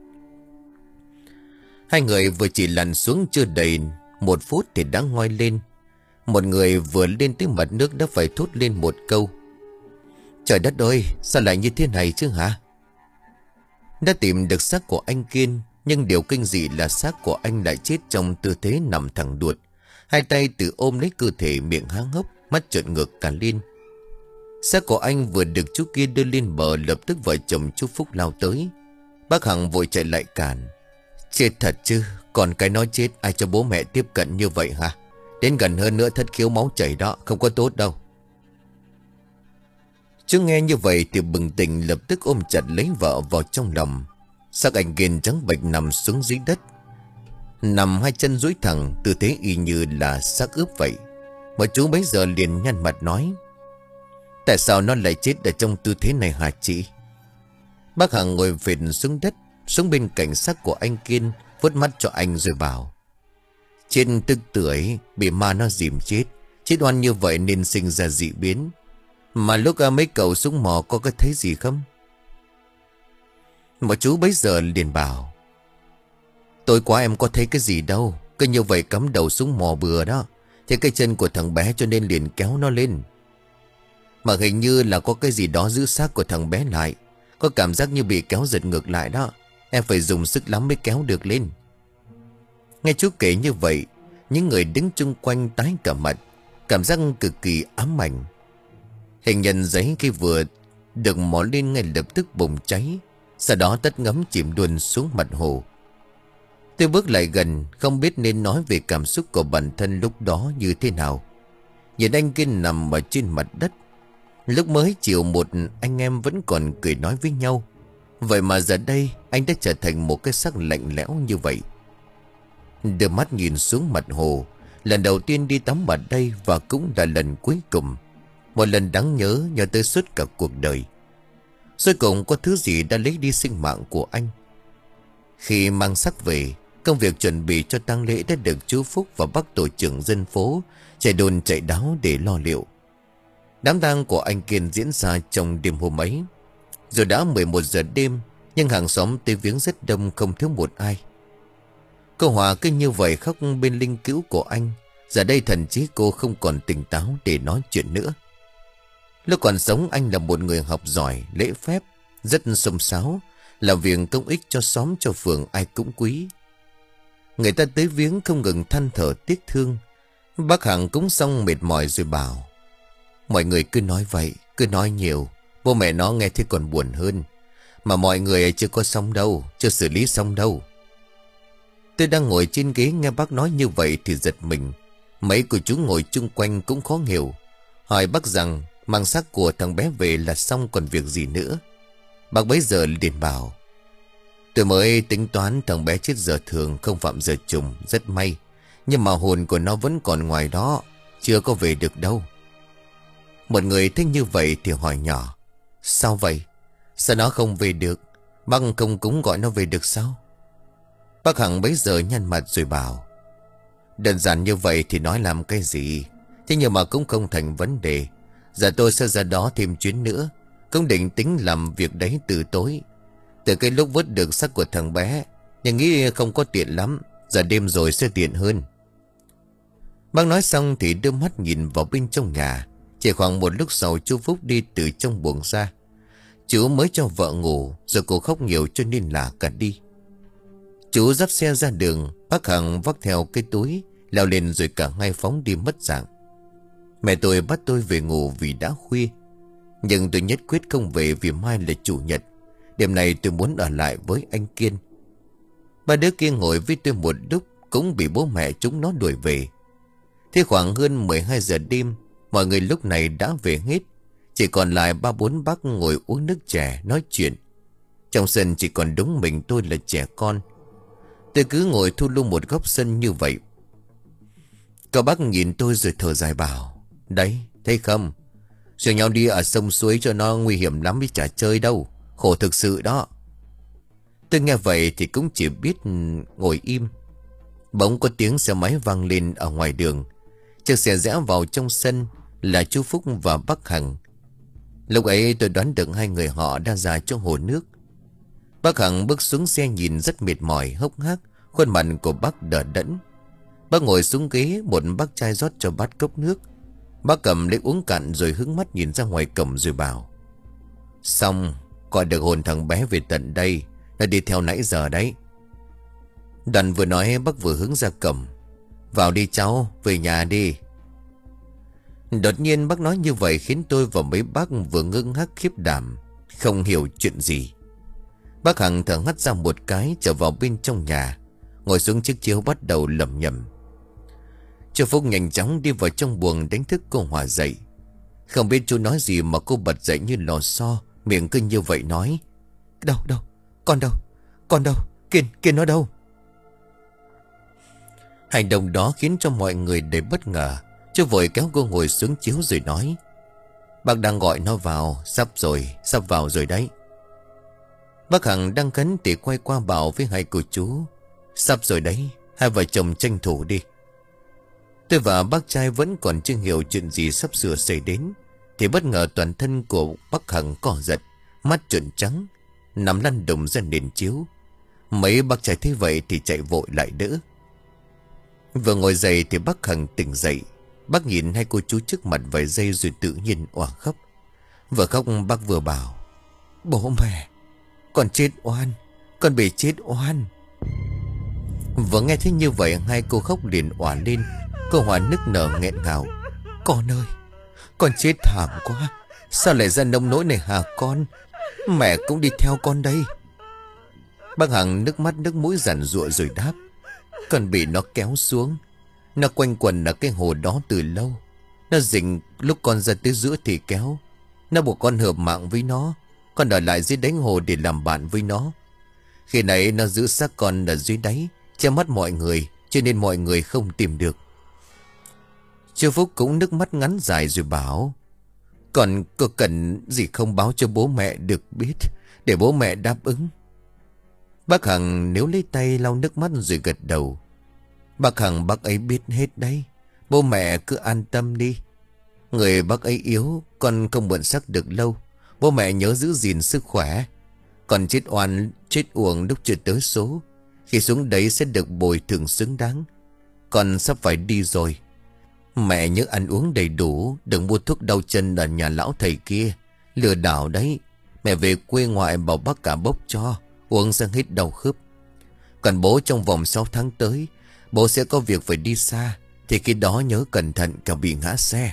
Hai người vừa chỉ lặn xuống chưa đầy một phút thì đã ngoi lên. Một người vừa lên tới mặt nước đã phải thốt lên một câu: trời đất ơi, sao lại như thế này chứ hả? Đã tìm được xác của anh Kiên, nhưng điều kinh dị là xác của anh lại chết trong tư thế nằm thẳng đuột, Hai tay tự ôm lấy cơ thể, miệng há hốc, mắt trợn ngược cả lên. Xác của anh vừa được chú kia đưa lên bờ, lập tức vợ chồng chú Phúc lao tới. Bác Hằng vội chạy lại cản. Chết thật chứ, còn cái nói chết ai cho bố mẹ tiếp cận như vậy hả? Đến gần hơn nữa thất khiếu máu chảy đó, không có tốt đâu. Chú nghe như vậy thì bừng tỉnh, lập tức ôm chặt lấy vợ vào trong lòng. Xác anh Kiên trắng bệch nằm xuống dưới đất, nằm hai chân duỗi thẳng, tư thế y như là xác ướp vậy. Mà chú bấy giờ liền nhăn mặt nói: tại sao nó lại chết ở trong tư thế này hả chị? Bác Hằng ngồi phệt xuống đất, xuống bên cạnh xác của anh Kiên, vuốt mắt cho anh rồi bảo: trên tức tuổi bị ma nó dìm chết. Chết oan như vậy nên sinh ra dị biến. Mà lúc mấy cậu súng mò có có thấy gì không? Mà chú bấy giờ liền bảo: tối qua em có thấy cái gì đâu, cứ như vậy cắm đầu súng mò bừa đó. Thế cái chân của thằng bé cho nên liền kéo nó lên. Mà hình như là có cái gì đó giữ xác của thằng bé lại. Có cảm giác như bị kéo giật ngược lại đó. Em phải dùng sức lắm mới kéo được lên. Nghe chú kể như vậy, những người đứng chung quanh tái cả mặt, cảm giác cực kỳ ám ảnh. Hình nhân giấy khi vừa được mò lên ngay lập tức bùng cháy, sau đó tất ngấm chìm luôn xuống mặt hồ. Tôi bước lại gần, không biết nên nói về cảm xúc của bản thân lúc đó như thế nào. Nhìn anh Kiên nằm ở trên mặt đất. Lúc mới chiều một anh em vẫn còn cười nói với nhau, vậy mà giờ đây anh đã trở thành một cái xác lạnh lẽo như vậy. Đưa mắt nhìn xuống mặt hồ, lần đầu tiên đi tắm ở đây và cũng là lần cuối cùng. Một lần đáng nhớ, nhớ tới suốt cả cuộc đời. Cuối cùng có thứ gì đã lấy đi sinh mạng của anh. Khi mang xác về, công việc chuẩn bị cho tang lễ đã được chú Phúc và bác tổ trưởng dân phố chạy đồn chạy đáo để lo liệu. Đám tang của anh Kiên diễn ra trong đêm hôm ấy. Rồi đã mười một giờ đêm, nhưng hàng xóm tới viếng rất đông, không thiếu một ai. Cô Hòa cứ như vậy khóc bên linh cữu của anh. Giờ đây thậm chí cô không còn tỉnh táo để nói chuyện nữa. Lúc còn sống anh là một người học giỏi, lễ phép, rất xông xáo, làm việc công ích cho xóm cho phường ai cũng quý. Người ta tới viếng không ngừng than thở tiếc thương. Bác Hằng cũng xong mệt mỏi rồi bảo: mọi người cứ nói vậy, cứ nói nhiều, bố mẹ nó nghe thì còn buồn hơn. Mà mọi người chưa có xong đâu, chưa xử lý xong đâu. Tôi đang ngồi trên ghế nghe bác nói như vậy thì giật mình. Mấy cô chú ngồi chung quanh cũng khó hiểu, hỏi bác rằng mang xác của thằng bé về là xong còn việc gì nữa. Bác bấy giờ liền bảo: tôi mới tính toán thằng bé chết giờ thường, không phạm giờ trùng, rất may. Nhưng mà hồn của nó vẫn còn ngoài đó, chưa có về được đâu. Một người thích như vậy thì hỏi nhỏ: sao vậy? Sao nó không về được? Bác không cúng gọi nó về được sao? Bác Hằng bấy giờ nhăn mặt rồi bảo: đơn giản như vậy thì nói làm cái gì? Thế nhưng mà cũng không thành vấn đề. Giờ tôi sẽ ra đó thêm chuyến nữa, cũng định tính làm việc đấy từ tối. Từ cái lúc vớt được xác của thằng bé, nhưng nghĩ không có tiện lắm. Giờ đêm rồi sẽ tiện hơn. Bác nói xong thì đưa mắt nhìn vào bên trong nhà. Chỉ khoảng một lúc sau chú Phúc đi từ trong buồng ra. Chú mới cho vợ ngủ, rồi cô khóc nhiều cho nên là cả đi. Chú dắt xe ra đường. Bác Hằng vác theo cái túi, leo lên rồi cả hai phóng đi mất dạng. Mẹ tôi bắt tôi về ngủ vì đã khuya, nhưng tôi nhất quyết không về vì mai là chủ nhật. Đêm này tôi muốn ở lại với anh Kiên. Ba đứa kia ngồi với tôi một lúc cũng bị bố mẹ chúng nó đuổi về. Thế khoảng hơn mười hai giờ đêm, mọi người lúc này đã về hết. Chỉ còn lại ba bốn bác ngồi uống nước chè nói chuyện. Trong sân chỉ còn đúng mình tôi là trẻ con. Tôi cứ ngồi thu lu một góc sân như vậy. Các bác nhìn tôi rồi thở dài bảo: đấy, thấy không? Rồi nhau đi ở sông suối cho nó nguy hiểm lắm với chả chơi đâu. Khổ thực sự đó. Tôi nghe vậy thì cũng chỉ biết ngồi im. Bỗng có tiếng xe máy vang lên ở ngoài đường. Chiếc xe rẽ vào trong sân là chú Phúc và bác Hằng. Lúc ấy tôi đoán được hai người họ đang ra chỗ hồ nước. Bác Hằng bước xuống xe nhìn rất mệt mỏi, hốc hác, khuôn mặt của bác đờ đẫn. Bác ngồi xuống ghế, một bác trai rót cho bát cốc nước. Bác cầm lấy uống cạn rồi hướng mắt nhìn ra ngoài cổng rồi bảo: xong, gọi được hồn thằng bé về tận đây. Nó đi theo nãy giờ đấy. Đoàn vừa nói bác vừa hướng ra cổng. Vào đi cháu, về nhà đi. Đột nhiên bác nói như vậy khiến tôi và mấy bác vừa ngơ ngác khiếp đảm, không hiểu chuyện gì. Bác Hằng thở hắt ra một cái, trở vào bên trong nhà, ngồi xuống chiếc chiếu bắt đầu lẩm nhẩm. Chú Phúc nhanh chóng đi vào trong buồng đánh thức cô Hòa dậy. Không biết chú nói gì mà cô bật dậy như lò xo, miệng cứ như vậy nói. Đâu đâu, con đâu, con đâu, Kiên, Kiên nó đâu? Hành động đó khiến cho mọi người đầy bất ngờ. Chú vội kéo cô ngồi xuống chiếu rồi nói. Bác đang gọi nó vào, sắp rồi, sắp vào rồi đấy. Bác Hằng đang khấn thì quay qua bảo với hai cô chú. Sắp rồi đấy, hai vợ chồng tranh thủ đi. Tôi và bác trai vẫn còn chưa hiểu chuyện gì sắp sửa xảy đến, thì bất ngờ toàn thân của bác Hằng co giật, mắt trợn trắng, nằm lăn đùng ra nền chiếu. Mấy bác trai thấy vậy thì chạy vội lại đỡ. Vừa ngồi dậy thì bác Hằng tỉnh dậy. Bác nhìn hai cô chú trước mặt vài giây rồi tự nhiên òa khóc. Vừa khóc bác vừa bảo. Bố mẹ, con chết oan, con bị chết oan. Vừa nghe thấy như vậy hai cô khóc liền òa lên. Cô Hòa nức nở nghẹn ngào. Con ơi, con chết thảm quá. Sao lại ra nông nỗi này hả con? Mẹ cũng đi theo con đây. Bác Hằng nước mắt nước mũi giản giụa rồi đáp. Con bị nó kéo xuống. Nó quanh quẩn ở cái hồ đó từ lâu. Nó dình lúc con ra tới giữa thì kéo. Nó buộc con hợp mạng với nó. Con ở lại dưới đáy hồ để làm bạn với nó. Khi nãy nó giữ xác con ở dưới đáy, che mắt mọi người, cho nên mọi người không tìm được. Chú Phúc cũng nước mắt ngắn dài rồi bảo. Còn có cần gì không báo cho bố mẹ được biết, để bố mẹ đáp ứng? Bác Hằng nếu lấy tay lau nước mắt rồi gật đầu. Bác Hằng bác ấy biết hết đấy. Bố mẹ cứ an tâm đi. Người bác ấy yếu, con không mượn xác được lâu. Bố mẹ nhớ giữ gìn sức khỏe. Còn chết oan, chết uổng lúc chưa tới số. Khi xuống đấy sẽ được bồi thường xứng đáng. Con sắp phải đi rồi. Mẹ nhớ ăn uống đầy đủ. Đừng mua thuốc đau chân ở nhà lão thầy kia. Lừa đảo đấy. Mẹ về quê ngoại bảo bác cả bốc cho. Uống sang hết đau khớp. Còn bố trong vòng sáu tháng tới, bố sẽ có việc phải đi xa. Thì khi đó nhớ cẩn thận cả bị ngã xe.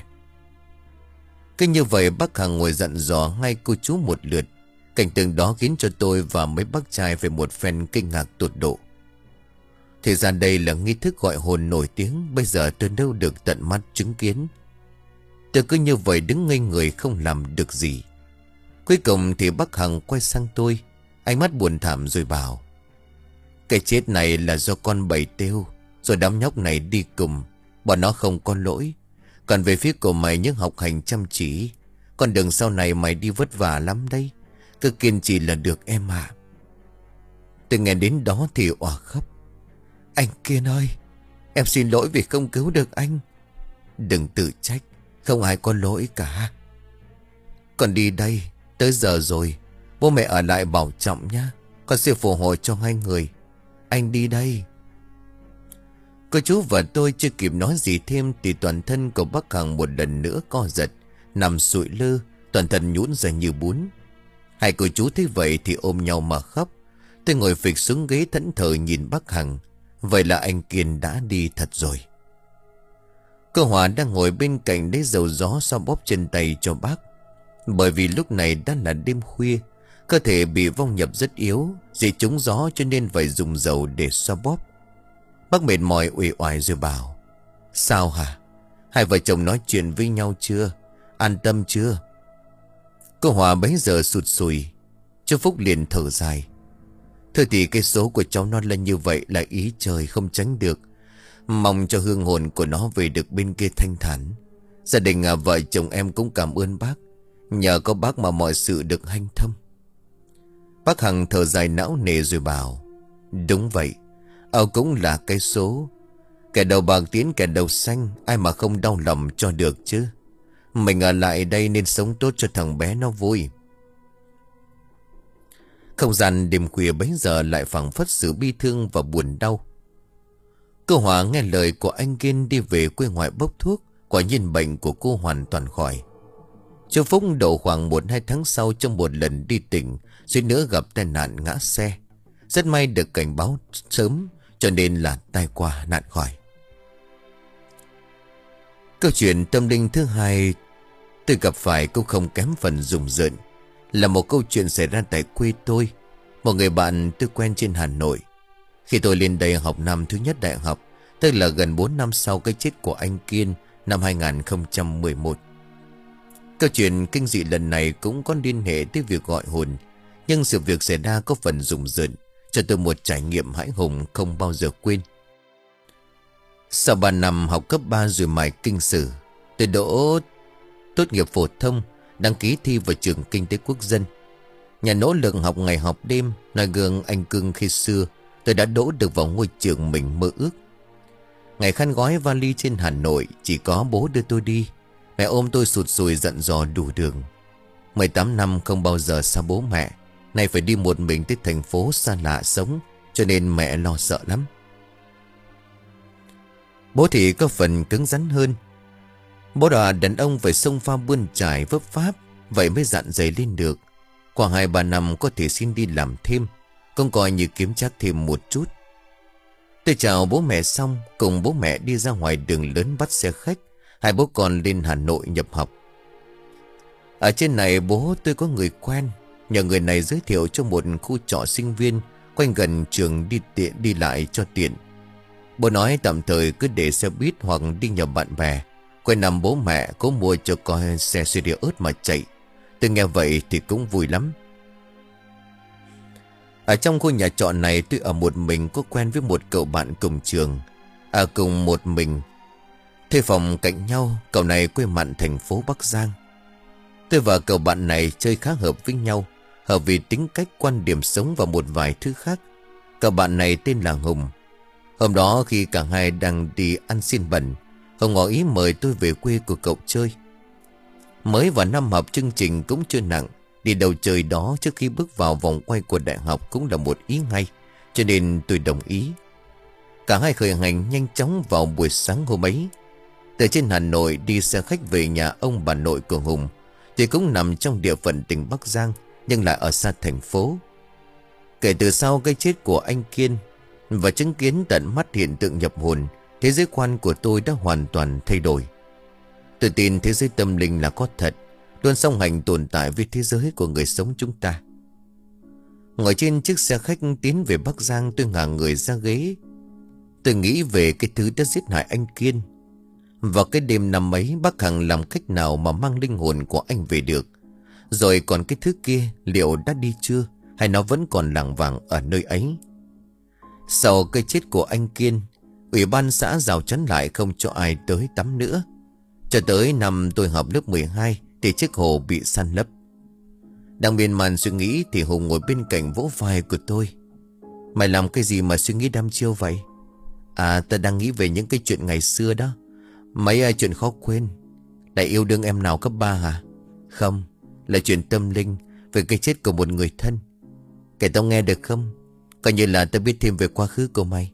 Cứ như vậy bác Hằng ngồi dặn dò ngay cô chú một lượt. Cảnh tượng đó khiến cho tôi và mấy bác trai phải một phen kinh ngạc tột độ. Thì ra đây là nghi thức gọi hồn nổi tiếng. Bây giờ tôi đâu được tận mắt chứng kiến. Tôi cứ như vậy đứng ngây người không làm được gì. Cuối cùng thì bác Hằng quay sang tôi, ánh mắt buồn thảm rồi bảo. Cái chết này là do con bầy têu. Rồi đám nhóc này đi cùng. Bọn nó không có lỗi. Còn về phía của mày nhớ học hành chăm chỉ. Con đường sau này mày đi vất vả lắm đấy. Cứ kiên trì là được em ạ. Từ nghe đến đó thì òa khóc. Anh Kiên ơi, em xin lỗi vì không cứu được anh. Đừng tự trách, không ai có lỗi cả. Con đi đây, tới giờ rồi. Bố mẹ ở lại bảo trọng nhá. Con sẽ phù hộ cho hai người. Anh đi đây. Cô chú và tôi chưa kịp nói gì thêm thì toàn thân của bác Hằng một lần nữa co giật, nằm sụi lơ, toàn thân nhũn ra như bún. Hai cô chú thấy vậy thì ôm nhau mà khóc. Tôi ngồi phịch xuống ghế thẫn thờ nhìn bác Hằng. Vậy là anh Kiên đã đi thật rồi. Cô Hòa đang ngồi bên cạnh lấy dầu gió xoa bóp chân tay cho bác. Bởi vì lúc này đã là đêm khuya, cơ thể bị vong nhập rất yếu, dễ trúng gió cho nên phải dùng dầu để xoa bóp. Bác mệt mỏi uể oải rồi bảo. Sao hả? Hai vợ chồng nói chuyện với nhau chưa? An tâm chưa? Cô Hòa bấy giờ sụt sùi. Chú Phúc liền thở dài. Thôi thì cái số của cháu nó là như vậy, là ý trời không tránh được. Mong cho hương hồn của nó về được bên kia thanh thản. Gia đình à, vợ chồng em cũng cảm ơn bác. Nhờ có bác mà mọi sự được hanh thông. Bác Hằng thở dài não nề rồi bảo. Đúng vậy. Âu cũng là cái số. Kẻ đầu bạc tiến kẻ đầu xanh, ai mà không đau lòng cho được chứ. Mình ở lại đây nên sống tốt cho thằng bé nó vui. Không gian đêm khuya bấy giờ lại phảng phất sự bi thương và buồn đau. Cô Hòa nghe lời của anh Kiên đi về quê ngoại bốc thuốc. Quả nhiên bệnh của cô hoàn toàn khỏi. Chú Phúc độ khoảng một hai tháng sau, trong một lần đi tỉnh, suýt nữa gặp tai nạn ngã xe. Rất may được cảnh báo sớm, cho nên là tai qua nạn khỏi. Câu chuyện tâm linh thứ hai tôi gặp phải cũng không kém phần rùng rợn. Là một câu chuyện xảy ra tại quê tôi. Một người bạn tôi quen trên Hà Nội. Khi tôi lên đây học năm thứ nhất đại học, tức là gần bốn năm sau cái chết của anh Kiên năm hai không một một. Câu chuyện kinh dị lần này cũng có liên hệ tới việc gọi hồn. Nhưng sự việc xảy ra có phần rùng rợn, cho tôi một trải nghiệm hãi hùng không bao giờ quên. Sau ba năm học cấp ba rồi mài kinh sử, tôi đỗ tốt nghiệp phổ thông, đăng ký thi vào trường kinh tế quốc dân. Nhà nỗ lực học ngày học đêm, noi gương anh cưng khi xưa, tôi đã đỗ được vào ngôi trường mình mơ ước. Ngày khăn gói vali trên Hà Nội, chỉ có bố đưa tôi đi. Mẹ ôm tôi sụt sùi dặn dò đủ đường. mười tám năm không bao giờ xa bố mẹ, nay phải đi một mình tới thành phố xa lạ sống, cho nên mẹ lo sợ lắm. Bố thì có phần cứng rắn hơn. Bố đòi đàn ông phải xông pha bươn trải vấp pháp, vậy mới dặn dày lên được. Khoảng hai ba năm có thể xin đi làm thêm, cũng coi như kiếm chắc thêm một chút. Tôi chào bố mẹ xong, cùng bố mẹ đi ra ngoài đường lớn bắt xe khách. Hai bố con lên Hà Nội nhập học. Ở trên này bố tôi có người quen, nhờ người này giới thiệu cho một khu trọ sinh viên quanh gần trường đi tiện đi lại cho tiện. Bố nói tạm thời cứ để xe buýt hoặc đi nhờ bạn bè. Quay nằm bố mẹ có mua cho coi xe xê đê ớt mà chạy. Tôi nghe vậy thì cũng vui lắm. Ở trong khu nhà trọ này tôi ở một mình, có quen với một cậu bạn cùng trường. À cùng một mình thuê phòng cạnh nhau. Cậu này quê mặn thành phố Bắc Giang. Tôi và cậu bạn này chơi khá hợp với nhau, hợp vì tính cách, quan điểm sống và một vài thứ khác. Cậu bạn này tên là Hùng. Hôm đó khi cả hai đang đi ăn xin bẩn, Hùng ngỏ ý mời tôi về quê của cậu chơi. Mới vào năm học chương trình cũng chưa nặng, đi đầu chơi đó trước khi bước vào vòng quay của đại học cũng là một ý ngay, cho nên tôi đồng ý. Cả hai khởi hành nhanh chóng vào buổi sáng hôm ấy. Từ trên Hà Nội đi xe khách về nhà ông bà nội của Hùng, thì cũng nằm trong địa phận tỉnh Bắc Giang, nhưng lại ở xa thành phố. Kể từ sau cái chết của anh Kiên và chứng kiến tận mắt hiện tượng nhập hồn, thế giới quan của tôi đã hoàn toàn thay đổi. Tôi tin thế giới tâm linh là có thật, luôn song hành tồn tại với thế giới của người sống chúng ta. Ngồi trên chiếc xe khách tiến về Bắc Giang, tôi ngả người ra ghế. Tôi nghĩ về cái thứ đã giết hại anh Kiên. Vào cái đêm năm ấy, bác Hằng làm cách nào mà mang linh hồn của anh về được? Rồi còn cái thứ kia, liệu đã đi chưa, hay nó vẫn còn lảng vảng ở nơi ấy? Sau cái chết của anh Kiên, ủy ban xã rào chắn lại không cho ai tới tắm nữa. Cho tới năm tôi học lớp mười hai thì chiếc hồ bị san lấp. Đang miên man suy nghĩ thì Hùng ngồi bên cạnh vỗ vai của tôi. Mày làm cái gì mà suy nghĩ đăm chiêu vậy? À, ta đang nghĩ về những cái chuyện ngày xưa đó. Mấy ai chuyện khó quên. Lại yêu đương em nào cấp ba hả? Không, là chuyện tâm linh, về cái chết của một người thân. Kể tao nghe được không? Coi như là tao biết thêm về quá khứ của mày.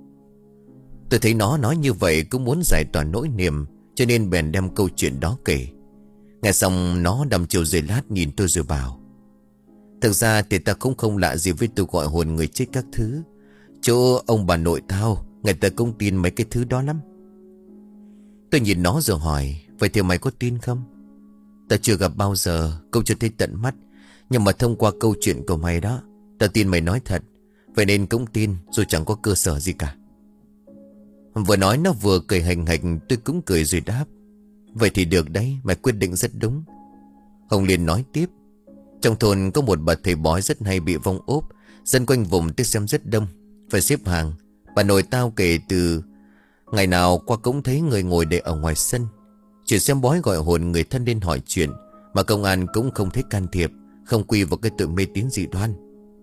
Tôi thấy nó nói như vậy cũng muốn giải tỏa nỗi niềm, cho nên bèn đem câu chuyện đó kể. Nghe xong nó đăm chiêu rồi lát nhìn tôi rồi bảo: thực ra thì ta cũng không lạ gì với tôi gọi hồn người chết các thứ. Chỗ ông bà nội tao, người ta cũng tin mấy cái thứ đó lắm. Tôi nhìn nó rồi hỏi: vậy thì mày có tin không? Ta chưa gặp bao giờ, cũng chưa thấy tận mắt, nhưng mà thông qua câu chuyện của mày đó, ta tin mày nói thật. Vậy nên cũng tin, dù chẳng có cơ sở gì cả. Vừa nói nó vừa cười hành hành. Tôi cũng cười rồi đáp: vậy thì được đấy, mày quyết định rất đúng. Hồng liền nói tiếp: trong thôn có một bà thầy bói rất hay bị vong ốp, dân quanh vùng tới xem rất đông, phải xếp hàng. Bà nội tao kể từ ngày nào qua cũng thấy người ngồi để ở ngoài sân. Chuyện xem bói gọi hồn người thân lên hỏi chuyện, mà công an cũng không thấy can thiệp, không quy vào cái tội mê tín dị đoan.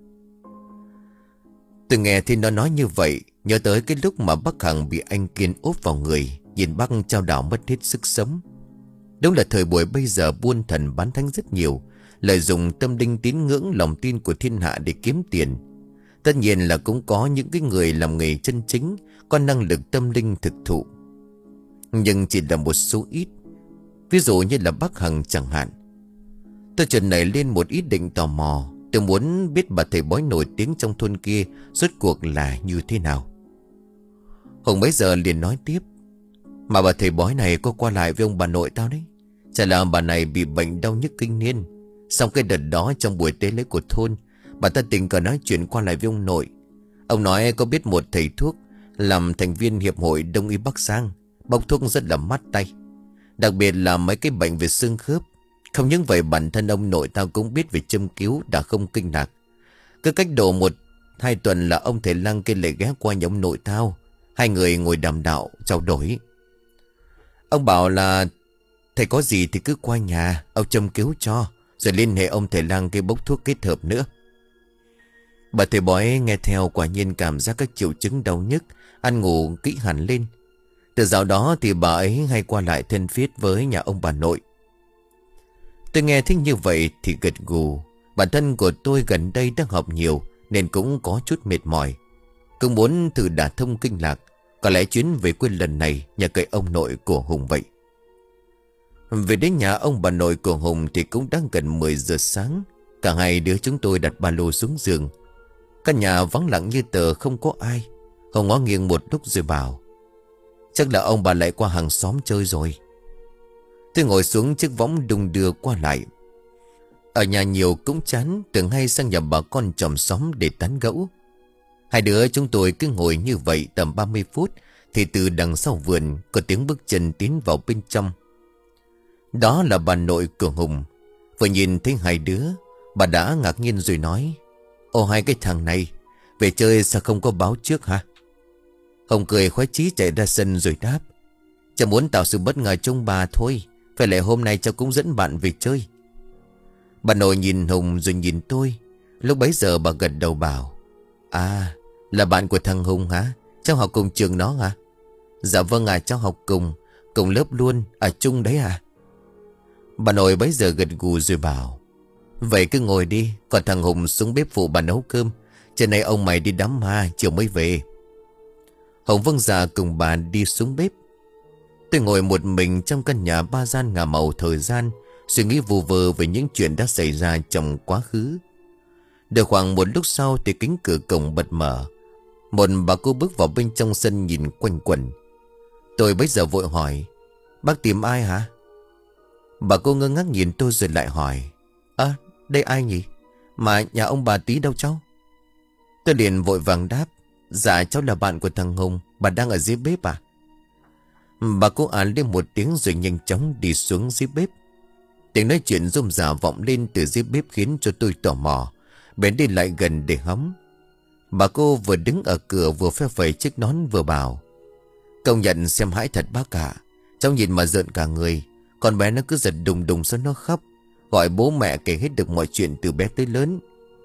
Tôi nghe thì nó nói như vậy, nhớ tới cái lúc mà bác Hằng bị anh Kiên ốp vào người, nhìn bác chao đảo mất hết sức sống. Đúng là thời buổi bây giờ buôn thần bán thánh rất nhiều, lợi dụng tâm linh tín ngưỡng lòng tin của thiên hạ để kiếm tiền. Tất nhiên là cũng có những cái người làm nghề chân chính, có năng lực tâm linh thực thụ, nhưng chỉ là một số ít. Ví dụ như là bác Hằng chẳng hạn. Tôi chợt nảy lên một ý định tò mò. Tôi muốn biết bà thầy bói nổi tiếng trong thôn kia rốt cuộc là như thế nào. Hùng bấy giờ liền nói tiếp: Mà bà thầy bói này có qua lại với ông bà nội tao đấy. Chả là bà này bị bệnh đau nhức kinh niên. Xong cái đợt đó trong buổi tế lễ của thôn, bà ta tình cờ nói chuyện qua lại với ông nội. Ông nói có biết một thầy thuốc làm thành viên hiệp hội Đông y Bắc Giang, bốc thuốc rất là mát tay, đặc biệt là mấy cái bệnh về xương khớp. Không những vậy, bản thân ông nội tao cũng biết về châm cứu, đã không kinh ngạc. Cứ cách độ một hai tuần là ông thầy Lăng kia lại ghé qua nhà ông nội tao. Hai người ngồi đàm đạo trao đổi. Ông bảo là thầy có gì thì cứ qua nhà ông châm cứu cho, rồi liên hệ ông thầy Lăng kia bốc thuốc kết hợp nữa. Bà thầy bói nghe theo quả nhiên cảm giác các triệu chứng đau nhức, ăn ngủ kỹ hẳn lên. Từ dạo đó thì bà ấy hay qua lại thân thiết với nhà ông bà nội. Tôi nghe thích như vậy thì gật gù. Bản thân của tôi gần đây đang học nhiều nên cũng có chút mệt mỏi, cũng muốn thử đả thông kinh lạc. Có lẽ chuyến về quê lần này nhà cậy ông nội của Hùng vậy. Về đến nhà ông bà nội của Hùng thì cũng đang gần mười giờ sáng. Cả hai đứa chúng tôi đặt ba lô xuống giường. Căn nhà vắng lặng như tờ, không có ai. Hùng ngó nghiêng một lúc rồi bảo: chắc là ông bà lại qua hàng xóm chơi rồi. Tôi ngồi xuống chiếc võng đung đưa qua lại. Ở nhà nhiều cũng chán, tưởng hay sang nhà bà con chòm xóm để tán gẫu. Hai đứa chúng tôi cứ ngồi như vậy tầm ba mươi phút thì từ đằng sau vườn có tiếng bước chân tiến vào bên trong. Đó là bà nội của Hùng. Vừa nhìn thấy hai đứa, bà đã ngạc nhiên rồi nói: ồ, hai cái thằng này về chơi sao không có báo trước hả? Hùng cười khoái chí chạy ra sân rồi đáp: cháu muốn tạo sự bất ngờ trong bà thôi, phải lẽ hôm nay cháu cũng dẫn bạn về chơi. Bà nội nhìn Hùng rồi nhìn tôi. Lúc bấy giờ bà gật đầu bảo: à, là bạn của thằng Hùng hả? Cháu học cùng trường nó hả? Dạ vâng à, cháu học cùng Cùng lớp luôn, ở chung đấy à? Bà nội bấy giờ gật gù rồi bảo: vậy cứ ngồi đi, còn thằng Hùng xuống bếp phụ bà nấu cơm. Trưa nay ông mày đi đám ma, chiều mới về. Hùng vâng dạ cùng bà đi xuống bếp. Tôi ngồi một mình trong căn nhà ba gian ngả màu thời gian, suy nghĩ vù vơ về những chuyện đã xảy ra trong quá khứ. Được khoảng một lúc sau thì cánh cửa cổng bật mở. Một bà cô bước vào bên trong sân nhìn quanh quẩn. Tôi bấy giờ vội hỏi: bác tìm ai hả? Bà cô ngơ ngác nhìn tôi rồi lại hỏi: ơ, đây ai nhỉ? Mà nhà ông bà Tí đâu cháu? Tôi liền vội vàng đáp: dạ cháu là bạn của thằng Hùng, bà đang ở dưới bếp à? Bà cô án lên một tiếng rồi nhanh chóng đi xuống dưới bếp. Tiếng nói chuyện rôm rả vọng lên từ dưới bếp khiến cho tôi tò mò, bèn đi lại gần để hóng. Bà cô vừa đứng ở cửa vừa phe phẩy chiếc nón vừa bảo: công nhận xem hãi thật bác ạ. Cháu nhìn mà rợn cả người. Con bé nó cứ giật đùng đùng sao nó khóc, gọi bố mẹ kể hết được mọi chuyện từ bé tới lớn.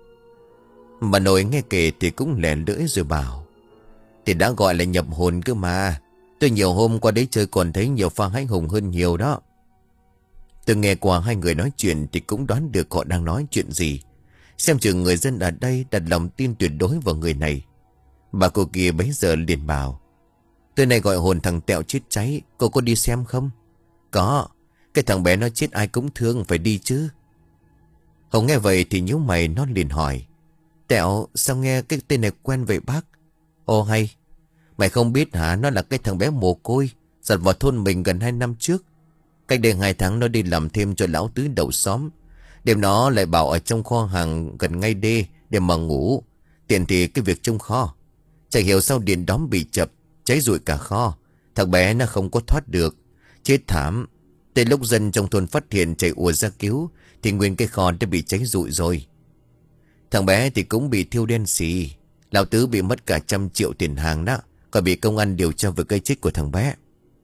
Bà nội nghe kể thì cũng lẻ lưỡi rồi bảo: thì đã gọi là nhập hồn cơ mà. Tôi nhiều hôm qua đấy chơi còn thấy nhiều pha hãi hùng hơn nhiều đó. Tôi nghe qua hai người nói chuyện thì cũng đoán được họ đang nói chuyện gì. Xem chừng người dân ở đây đặt lòng tin tuyệt đối vào người này. Bà cô kia bấy giờ liền bảo: tôi này gọi hồn thằng Tẹo chết cháy, cô có đi xem không? Có, cái thằng bé nó chết ai cũng thương, phải đi chứ. Hồng nghe vậy thì nhíu mày, nó liền hỏi: Tẹo, sao nghe cái tên này quen vậy bác? Ồ hay, mày không biết hả? Nó là cái thằng bé mồ côi giặt vào thôn mình gần hai năm trước. Cách đây hai tháng nó đi làm thêm cho lão Tứ đầu xóm. Đêm nó lại bảo ở trong kho hàng gần ngay đê để mà ngủ. Tiền thì cái việc trong kho. Chả hiểu sao điện đóm bị chập, cháy rụi cả kho. Thằng bé nó không có thoát được, chết thảm. Tới lúc dân trong thôn phát hiện chạy ùa ra cứu thì nguyên cái kho đã bị cháy rụi rồi. Thằng bé thì cũng bị thiêu đen xì. Lão Tứ bị mất cả trăm triệu tiền hàng đó, còn bị công an điều tra về cái chết của thằng bé.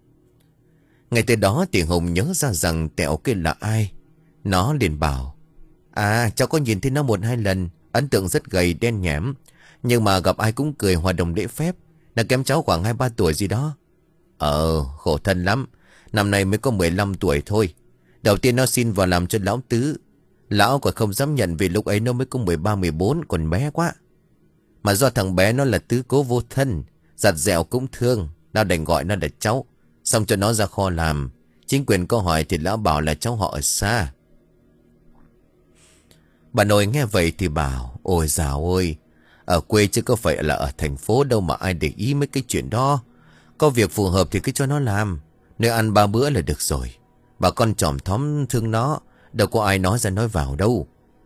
Ngày từ đó thì Hùng nhớ ra rằng Tẹo kia là ai. Nó liền bảo: à, cháu có nhìn thấy nó một hai lần. Ấn tượng rất gầy đen nhẽm, nhưng mà gặp ai cũng cười hòa đồng lễ phép. Nó kém cháu khoảng hai ba tuổi gì đó. Ờ, khổ thân lắm. Năm nay mới có mười lăm tuổi thôi. Đầu tiên nó xin vào làm cho lão Tứ. Lão còn không dám nhận vì lúc ấy nó mới có mười ba mười bốn, còn bé quá. Mà do thằng bé nó là tứ cố vô thân, giặt dẹo cũng thương, nó đành gọi nó là cháu. Xong cho nó ra kho làm. Chính quyền có hỏi thì lão bảo là cháu họ ở xa. Bà nội nghe vậy thì bảo: ôi dào ơi, ở quê chứ có phải là ở thành phố đâu mà ai để ý mấy cái chuyện đó. Có việc phù hợp thì cứ cho nó làm. Nếu ăn ba bữa là được rồi. Bà con chòm thóm thương nó, đâu có ai nói ra nói vào đâu.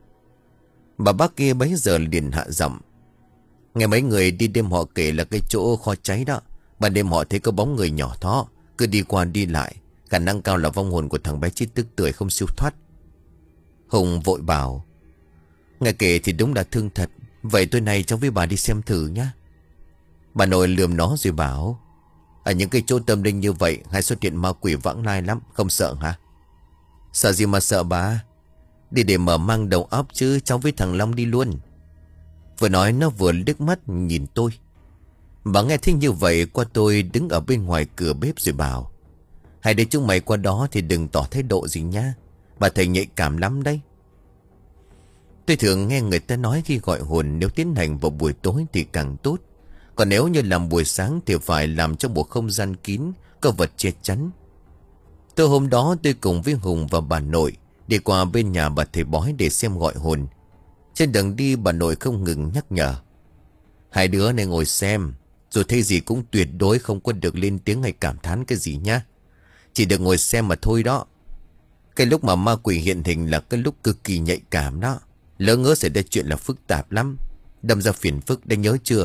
Bà bác kia bấy giờ liền hạ giọng. Nghe mấy người đi đêm họ kể là cái chỗ kho cháy đó. Ban đêm họ thấy có bóng người nhỏ thó, cứ đi qua đi lại. Khả năng cao là vong hồn của thằng bé chết tức tưởi không siêu thoát. Hùng vội bảo. Nghe kể thì đúng là thương thật. Vậy tối nay cháu với bà đi xem thử nhá. Bà nội lườm nó rồi bảo. Ở những cái chỗ tâm linh như vậy hay xuất hiện ma quỷ vãng lai lắm. Không sợ hả? Sợ gì mà sợ bà? Đi để mở mang đầu óc chứ. Cháu với thằng Long đi luôn. Vừa nói nó vừa liếc mắt nhìn tôi. Bà nghe thấy như vậy qua tôi đứng ở bên ngoài cửa bếp rồi bảo. Hai đứa chúng mày qua đó thì đừng tỏ thái độ gì nhá. Bà thầy nhạy cảm lắm đấy. Tôi thường nghe người ta nói khi gọi hồn nếu tiến hành vào buổi tối thì càng tốt. Còn nếu như làm buổi sáng thì phải làm trong một không gian kín, có vật che chắn. Tôi hôm đó tôi cùng với Hùng và bà nội đi qua bên nhà bà thầy bói để xem gọi hồn. Trên đường đi bà nội không ngừng nhắc nhở. Hai đứa này ngồi xem, rồi thấy gì cũng tuyệt đối không có được lên tiếng hay cảm thán cái gì nhá. Chỉ được ngồi xem mà thôi đó. Cái lúc mà ma quỷ hiện hình là cái lúc cực kỳ nhạy cảm đó. Lỡ ngỡ xảy ra chuyện là phức tạp lắm. Đâm ra phiền phức đã nhớ chưa?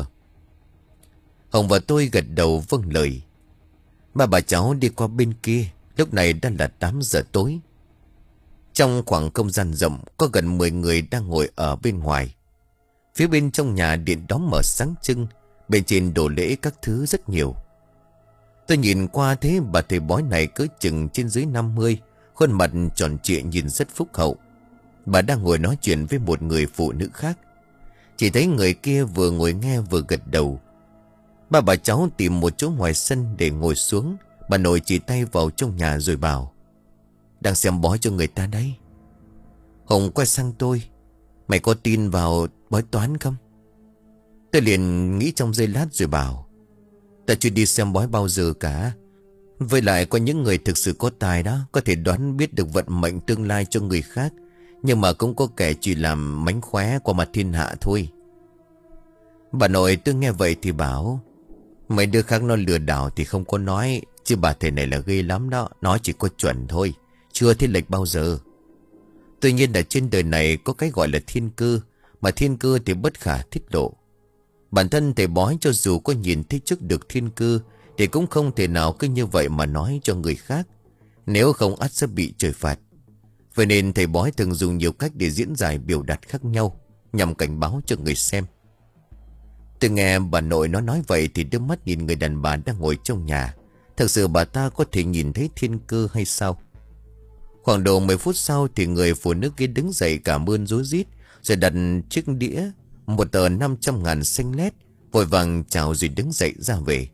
Hồng và tôi gật đầu vâng lời. Ba bà cháu đi qua bên kia. Lúc này đã là tám giờ tối. Trong khoảng không gian rộng có gần mười người đang ngồi ở bên ngoài. Phía bên trong nhà điện đóm mở sáng trưng. Bên trên đồ lễ các thứ rất nhiều. Tôi nhìn qua thế bà thầy bói này cỡ chừng trên dưới năm mươi. Khuôn mặt tròn trịa nhìn rất phúc hậu. Bà đang ngồi nói chuyện với một người phụ nữ khác. Chỉ thấy người kia vừa ngồi nghe vừa gật đầu. Ba bà cháu tìm một chỗ ngoài sân để ngồi xuống. Bà nội chỉ tay vào trong nhà rồi bảo. Đang xem bói cho người ta đấy. Hùng quay sang tôi. Mày có tin vào bói toán không? Tôi liền nghĩ trong giây lát rồi bảo. Ta chưa đi xem bói bao giờ cả. Với lại có những người thực sự có tài đó, có thể đoán biết được vận mệnh tương lai cho người khác. Nhưng mà cũng có kẻ chỉ làm mánh khóe qua mặt thiên hạ thôi. Bà nội tôi nghe vậy thì bảo. Mấy đứa khác nó lừa đảo thì không có nói. Chứ bà thầy này là ghê lắm đó. Nó chỉ có chuẩn thôi, chưa thiết lệch bao giờ. Tuy nhiên là trên đời này có cái gọi là thiên cơ. Mà thiên cơ thì bất khả tiết lộ. Bản thân thầy bói cho dù có nhìn thấy trước được thiên cơ thì cũng không thể nào cứ như vậy mà nói cho người khác. Nếu không ắt sẽ bị trời phạt. Vậy nên thầy bói thường dùng nhiều cách để diễn giải biểu đạt khác nhau nhằm cảnh báo cho người xem. Tôi nghe bà nội nó nói vậy thì đưa mắt nhìn người đàn bà đang ngồi trong nhà. Thật sự bà ta có thể nhìn thấy thiên cơ hay sao? Khoảng độ mười phút sau thì người phụ nữ kia đứng dậy cảm ơn rối rít, rồi đặt chiếc đĩa một tờ năm trăm ngàn xanh lét, vội vàng chào rồi đứng dậy ra về.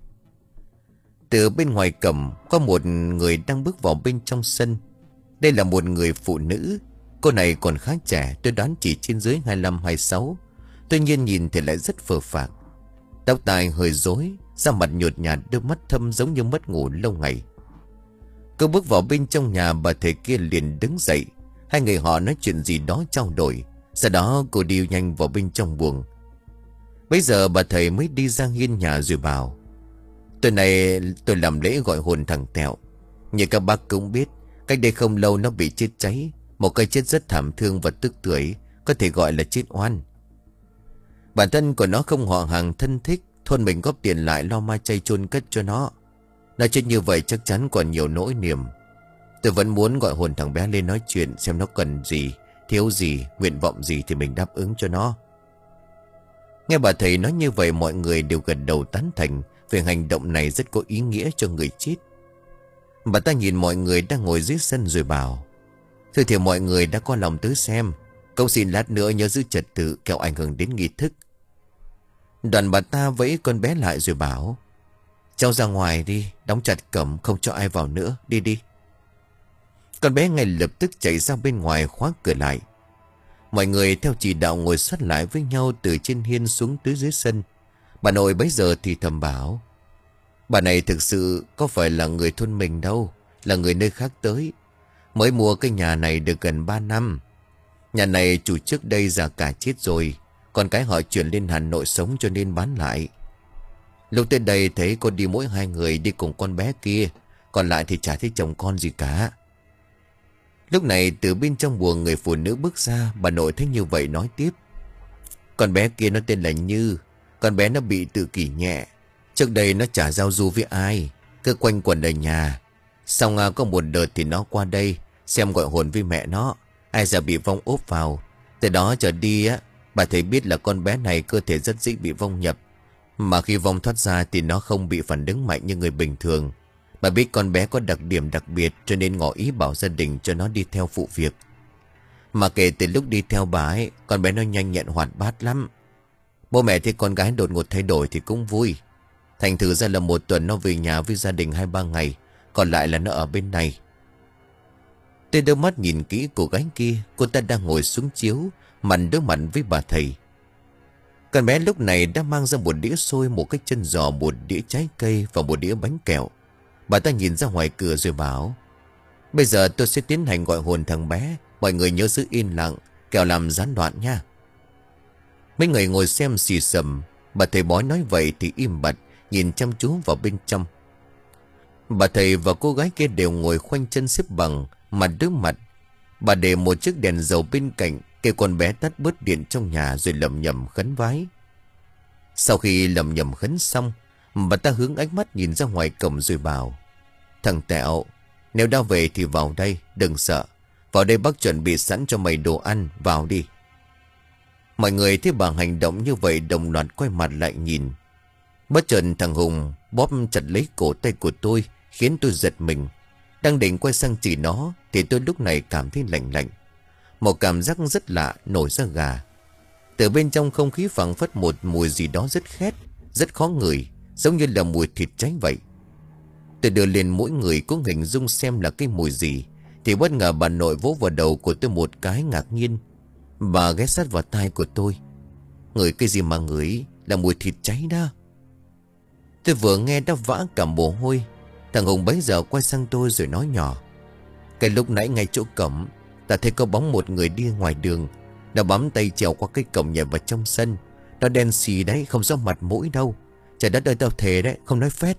Từ bên ngoài cổng có một người đang bước vào bên trong sân. Đây là một người phụ nữ. Cô này còn khá trẻ, tôi đoán chỉ trên dưới hai mươi lăm hai mươi sáu. Tuy nhiên nhìn thì lại rất phờ phạc. Tóc tai hơi rối, da mặt nhợt nhạt, đôi mắt thâm giống như mất ngủ lâu ngày. Cô bước vào bên trong nhà, bà thầy kia liền đứng dậy. Hai người họ nói chuyện gì đó trao đổi. Sau đó cô đi nhanh vào bên trong buồng. Bây giờ bà thầy mới đi ra hiên nhà rồi bảo. Tối nay tôi làm lễ gọi hồn thằng Tẹo. Như các bác cũng biết, cách đây không lâu nó bị chết cháy. Một cái chết rất thảm thương và tức tưởi, có thể gọi là chết oan. Bản thân của nó không họ hàng thân thích, thôn mình góp tiền lại lo ma chay chôn cất cho nó. Nó chết như vậy chắc chắn còn nhiều nỗi niềm. Tôi vẫn muốn gọi hồn thằng bé lên nói chuyện, xem nó cần gì, thiếu gì, nguyện vọng gì thì mình đáp ứng cho nó. Nghe bà thầy nói như vậy, mọi người đều gật đầu tán thành về hành động này rất có ý nghĩa cho người chết. Bà ta nhìn mọi người đang ngồi dưới sân rồi bảo. Thưa thì mọi người đã có lòng tới xem, cậu xin lát nữa nhớ giữ trật tự kẻo ảnh hưởng đến nghi thức. Đoàn bà ta vẫy con bé lại rồi bảo. Cháu ra ngoài đi, đóng chặt cổng, không cho ai vào nữa, đi đi. Con bé ngay lập tức chạy ra bên ngoài khóa cửa lại. Mọi người theo chỉ đạo ngồi sát lại với nhau từ trên hiên xuống tới dưới sân. Bà nội bấy giờ thì thầm bảo. Bà này thực sự có phải là người thôn mình đâu, là người nơi khác tới. Mới mua cái nhà này được gần ba năm. Nhà này chủ trước đây già cả chết rồi, con cái họ chuyển lên Hà Nội sống cho nên bán lại. Lúc tới đây thấy cô đi mỗi hai người đi cùng con bé kia, Còn lại thì chả thấy chồng con gì cả. Lúc này từ bên trong buồng người phụ nữ bước ra. Bà nội thấy như vậy nói tiếp. Con bé kia nó tên là Như. Con bé nó bị tự kỷ nhẹ. Trước đây nó chả giao du với ai, cứ quanh quẩn ở nhà. Xong à, có một đợt thì nó qua đây xem gọi hồn với mẹ nó. Ai giờ bị vong ốp vào. Từ đó trở đi á, bà thấy biết là con bé này cơ thể rất dễ bị vong nhập. Mà khi vong thoát ra thì nó không bị phản ứng mạnh như người bình thường. Bà biết con bé có đặc điểm đặc biệt, cho nên ngỏ ý bảo gia đình cho nó đi theo phụ việc. Mà kể từ lúc đi theo bà ấy, con bé nó nhanh nhẹn hoạt bát lắm. Bố mẹ thấy con gái đột ngột thay đổi thì cũng vui. Thành thử ra là một tuần nó về nhà với gia đình hai ba ngày, còn lại là nó ở bên này. Tôi đưa mắt nhìn kỹ cô gái kia. Cô ta đang ngồi xuống chiếu, mặt đối mặt với bà thầy. Con bé lúc này đã mang ra một đĩa xôi, một cái chân giò, một đĩa trái cây và một đĩa bánh kẹo. Bà ta nhìn ra ngoài cửa rồi bảo: Bây giờ tôi sẽ tiến hành gọi hồn thằng bé. Mọi người nhớ giữ yên lặng, kẻo làm gián đoạn nha. Mấy người ngồi xem xì xầm. Bà thầy bói nói vậy thì im bặt, nhìn chăm chú vào bên trong. Bà thầy và cô gái kia đều ngồi khoanh chân xếp bằng, mặt đối mặt. Bà để một chiếc đèn dầu bên cạnh, kêu con bé tắt bớt điện trong nhà rồi lẩm nhẩm khấn vái. Sau khi lẩm nhẩm khấn xong, bà ta hướng ánh mắt nhìn ra ngoài cổng rồi bảo: Thằng Tẹo, nếu đã về thì vào đây, đừng sợ. Vào đây bác chuẩn bị sẵn cho mày đồ ăn, vào đi. Mọi người thấy bà hành động như vậy đồng loạt quay mặt lại nhìn. Bất chợt thằng Hùng bóp chặt lấy cổ tay của tôi, khiến tôi giật mình. Đang định quay sang chỉ nó thì tôi lúc này cảm thấy lạnh lạnh. Một cảm giác rất lạ nổi ra gà. Từ bên trong không khí phảng phất một mùi gì đó rất khét, rất khó ngửi, giống như là mùi thịt cháy vậy. Tôi đưa lên mỗi người cũng hình dung xem là cái mùi gì, thì bất ngờ bà nội vỗ vào đầu của tôi một cái ngạc nhiên. Bà ghé sát vào tai của tôi: Ngửi cái gì mà ngửi, là mùi thịt cháy đó. Tôi vừa nghe đã vã cả mồ hôi. Thằng Hùng bấy giờ quay sang tôi rồi nói nhỏ: Cái lúc nãy ngay chỗ cổng, ta thấy có bóng một người đi ngoài đường. Nó bám tay trèo qua cái cổng nhảy vào trong sân. Nó đen xì đấy, không rõ mặt mũi đâu. Trời đất ơi, tao thề đấy, không nói phét.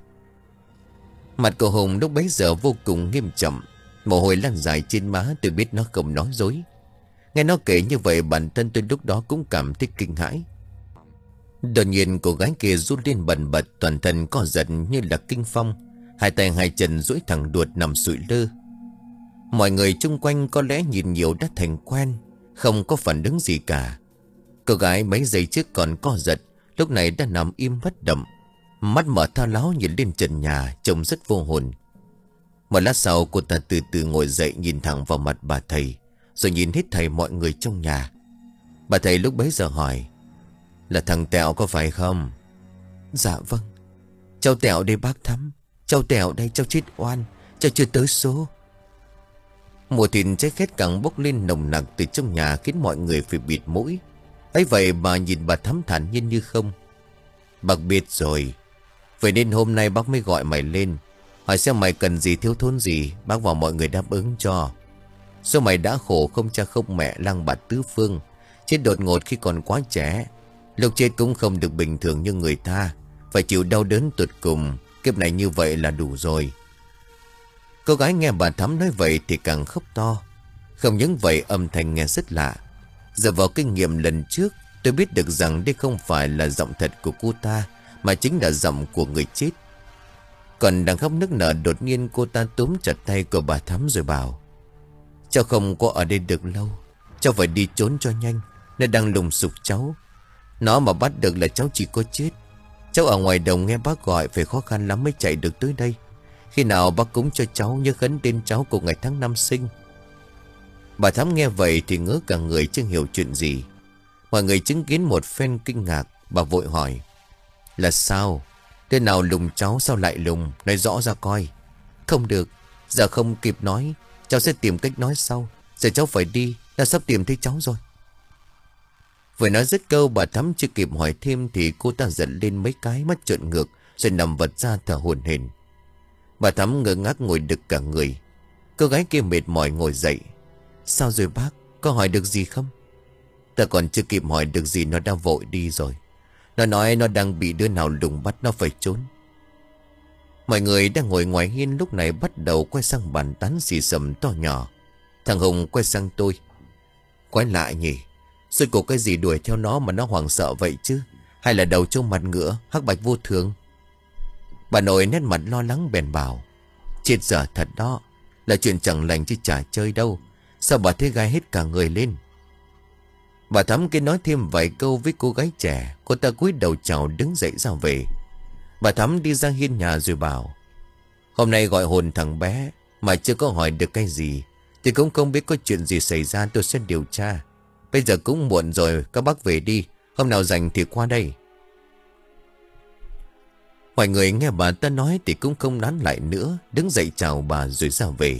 Mặt của Hùng lúc bấy giờ vô cùng nghiêm trọng, mồ hôi lan dài trên má. Tôi biết nó không nói dối. Nghe nó kể như vậy, bản thân tôi lúc đó cũng cảm thấy kinh hãi. Đột nhiên cô gái kia rút lên bần bật, toàn thân co giật như là kinh phong. Hai tay hai chân duỗi thẳng đuột nằm sụi lơ. Mọi người chung quanh có lẽ nhìn nhiều đã thành quen, không có phản ứng gì cả. Cô gái mấy giây trước còn co giật, lúc này đã nằm im bất động, mắt mở thao láo nhìn lên trần nhà, trông rất vô hồn. Một lát sau cô ta từ từ ngồi dậy, nhìn thẳng vào mặt bà thầy, rồi nhìn hết thảy mọi người trong nhà. Bà thầy lúc bấy giờ hỏi: Là thằng Tẹo có phải không? Dạ vâng. Cháu Tẹo đây bác Thắm. Cháu Tẹo đây, cháu chết oan, cháu chưa tới số. Mùi thịt cháy khét càng bốc lên nồng nặc từ trong nhà, khiến mọi người phải bịt mũi. Ấy vậy bà nhìn bà Thắm thản nhiên như không. Bác biết rồi. Vậy nên hôm nay bác mới gọi mày lên, hỏi xem mày cần gì, thiếu thốn gì, bác và mọi người đáp ứng cho. Số mày đã khổ không cha không mẹ, lang bạt tứ phương, chết đột ngột khi còn quá trẻ. Lúc chết cũng không được bình thường như người ta, phải chịu đau đớn tột cùng. Kiếp này như vậy là đủ rồi. Cô gái nghe bà Thắm nói vậy thì càng khóc to. Không những vậy, âm thanh nghe rất lạ. Dựa vào kinh nghiệm lần trước, tôi biết được rằng đây không phải là giọng thật của cô ta, mà chính là giọng của người chết. Còn đang khóc nức nở, đột nhiên cô ta túm chặt tay của bà Thắm rồi bảo: Cháu không có ở đây được lâu, cháu phải đi trốn cho nhanh. Nó đang lùng sục cháu. Nó mà bắt được là cháu chỉ có chết. Cháu ở ngoài đồng nghe bác gọi, phải khó khăn lắm mới chạy được tới đây. Khi nào bác cúng cho cháu, nhớ khấn tên cháu của ngày tháng năm sinh. Bà Thắm nghe vậy thì ngỡ cả người, chưa hiểu chuyện gì. Mọi người chứng kiến một phen kinh ngạc. Bà vội hỏi: Là sao? Thế nào lùng cháu, sao lại lùng? Nói rõ ra coi. Không được, giờ không kịp nói. Cháu sẽ tìm cách nói sau. Giờ cháu phải đi, đã sắp tìm thấy cháu rồi. Vừa nói dứt câu, bà Thắm chưa kịp hỏi thêm thì cô ta giận lên mấy cái, mắt trợn ngược, rồi nằm vật ra thở hổn hển. Bà Thắm ngơ ngác ngồi đực cả người. Cô gái kia mệt mỏi ngồi dậy. Sao rồi bác, có hỏi được gì không? Ta còn chưa kịp hỏi được gì, nó đã vội đi rồi. Nó nói nó đang bị đứa nào lùng bắt, nó phải trốn. Mọi người đang ngồi ngoài hiên lúc này bắt đầu quay sang bàn tán xì xầm to nhỏ. Thằng Hùng quay sang tôi. Quái lạ nhỉ, rốt cuộc cái gì đuổi theo nó mà nó hoảng sợ vậy chứ? Hay là đầu trâu mặt ngựa, hắc bạch vô thường? Bà nội nét mặt lo lắng bèn bảo. Chết giờ thật đó, là chuyện chẳng lành chứ chả chơi đâu. Sao bà thấy gai hết cả người lên? Bà Thắm kia nói thêm vài câu với cô gái trẻ. Cô ta cúi đầu chào đứng dậy ra về. Bà Thắm đi ra hiên nhà rồi bảo. Hôm nay gọi hồn thằng bé mà chưa có hỏi được cái gì thì cũng không biết có chuyện gì xảy ra, tôi sẽ điều tra. Bây giờ cũng muộn rồi, các bác về đi. Hôm nào rảnh thì qua đây. Mọi người nghe bà ta nói thì cũng không nán lại nữa, đứng dậy chào bà rồi ra về.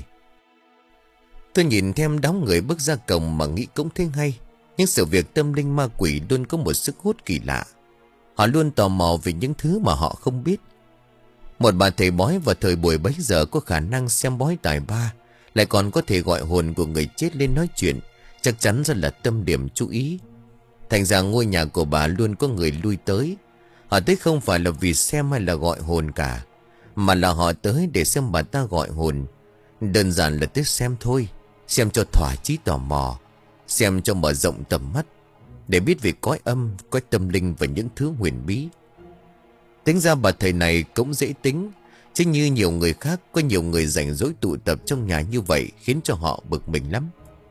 Tôi nhìn thêm đám người bước ra cổng mà nghĩ cũng thấy hay. Nhưng sự việc tâm linh ma quỷ luôn có một sức hút kỳ lạ. Họ luôn tò mò về những thứ mà họ không biết. Một bà thầy bói vào thời buổi bấy giờ có khả năng xem bói tài ba, lại còn có thể gọi hồn của người chết lên nói chuyện, chắc chắn rất là tâm điểm chú ý. Thành ra ngôi nhà của bà luôn có người lui tới. Họ tới không phải là vì xem hay là gọi hồn cả, mà là họ tới để xem bà ta gọi hồn. Đơn giản là tới xem thôi, xem cho thỏa chí tò mò, xem cho mở rộng tầm mắt, để biết về cõi âm, cõi tâm linh và những thứ huyền bí. Tính ra bà thầy này cũng dễ tính, chứ như nhiều người khác, có nhiều người rảnh rỗi tụ tập trong nhà như vậy khiến cho họ bực mình lắm.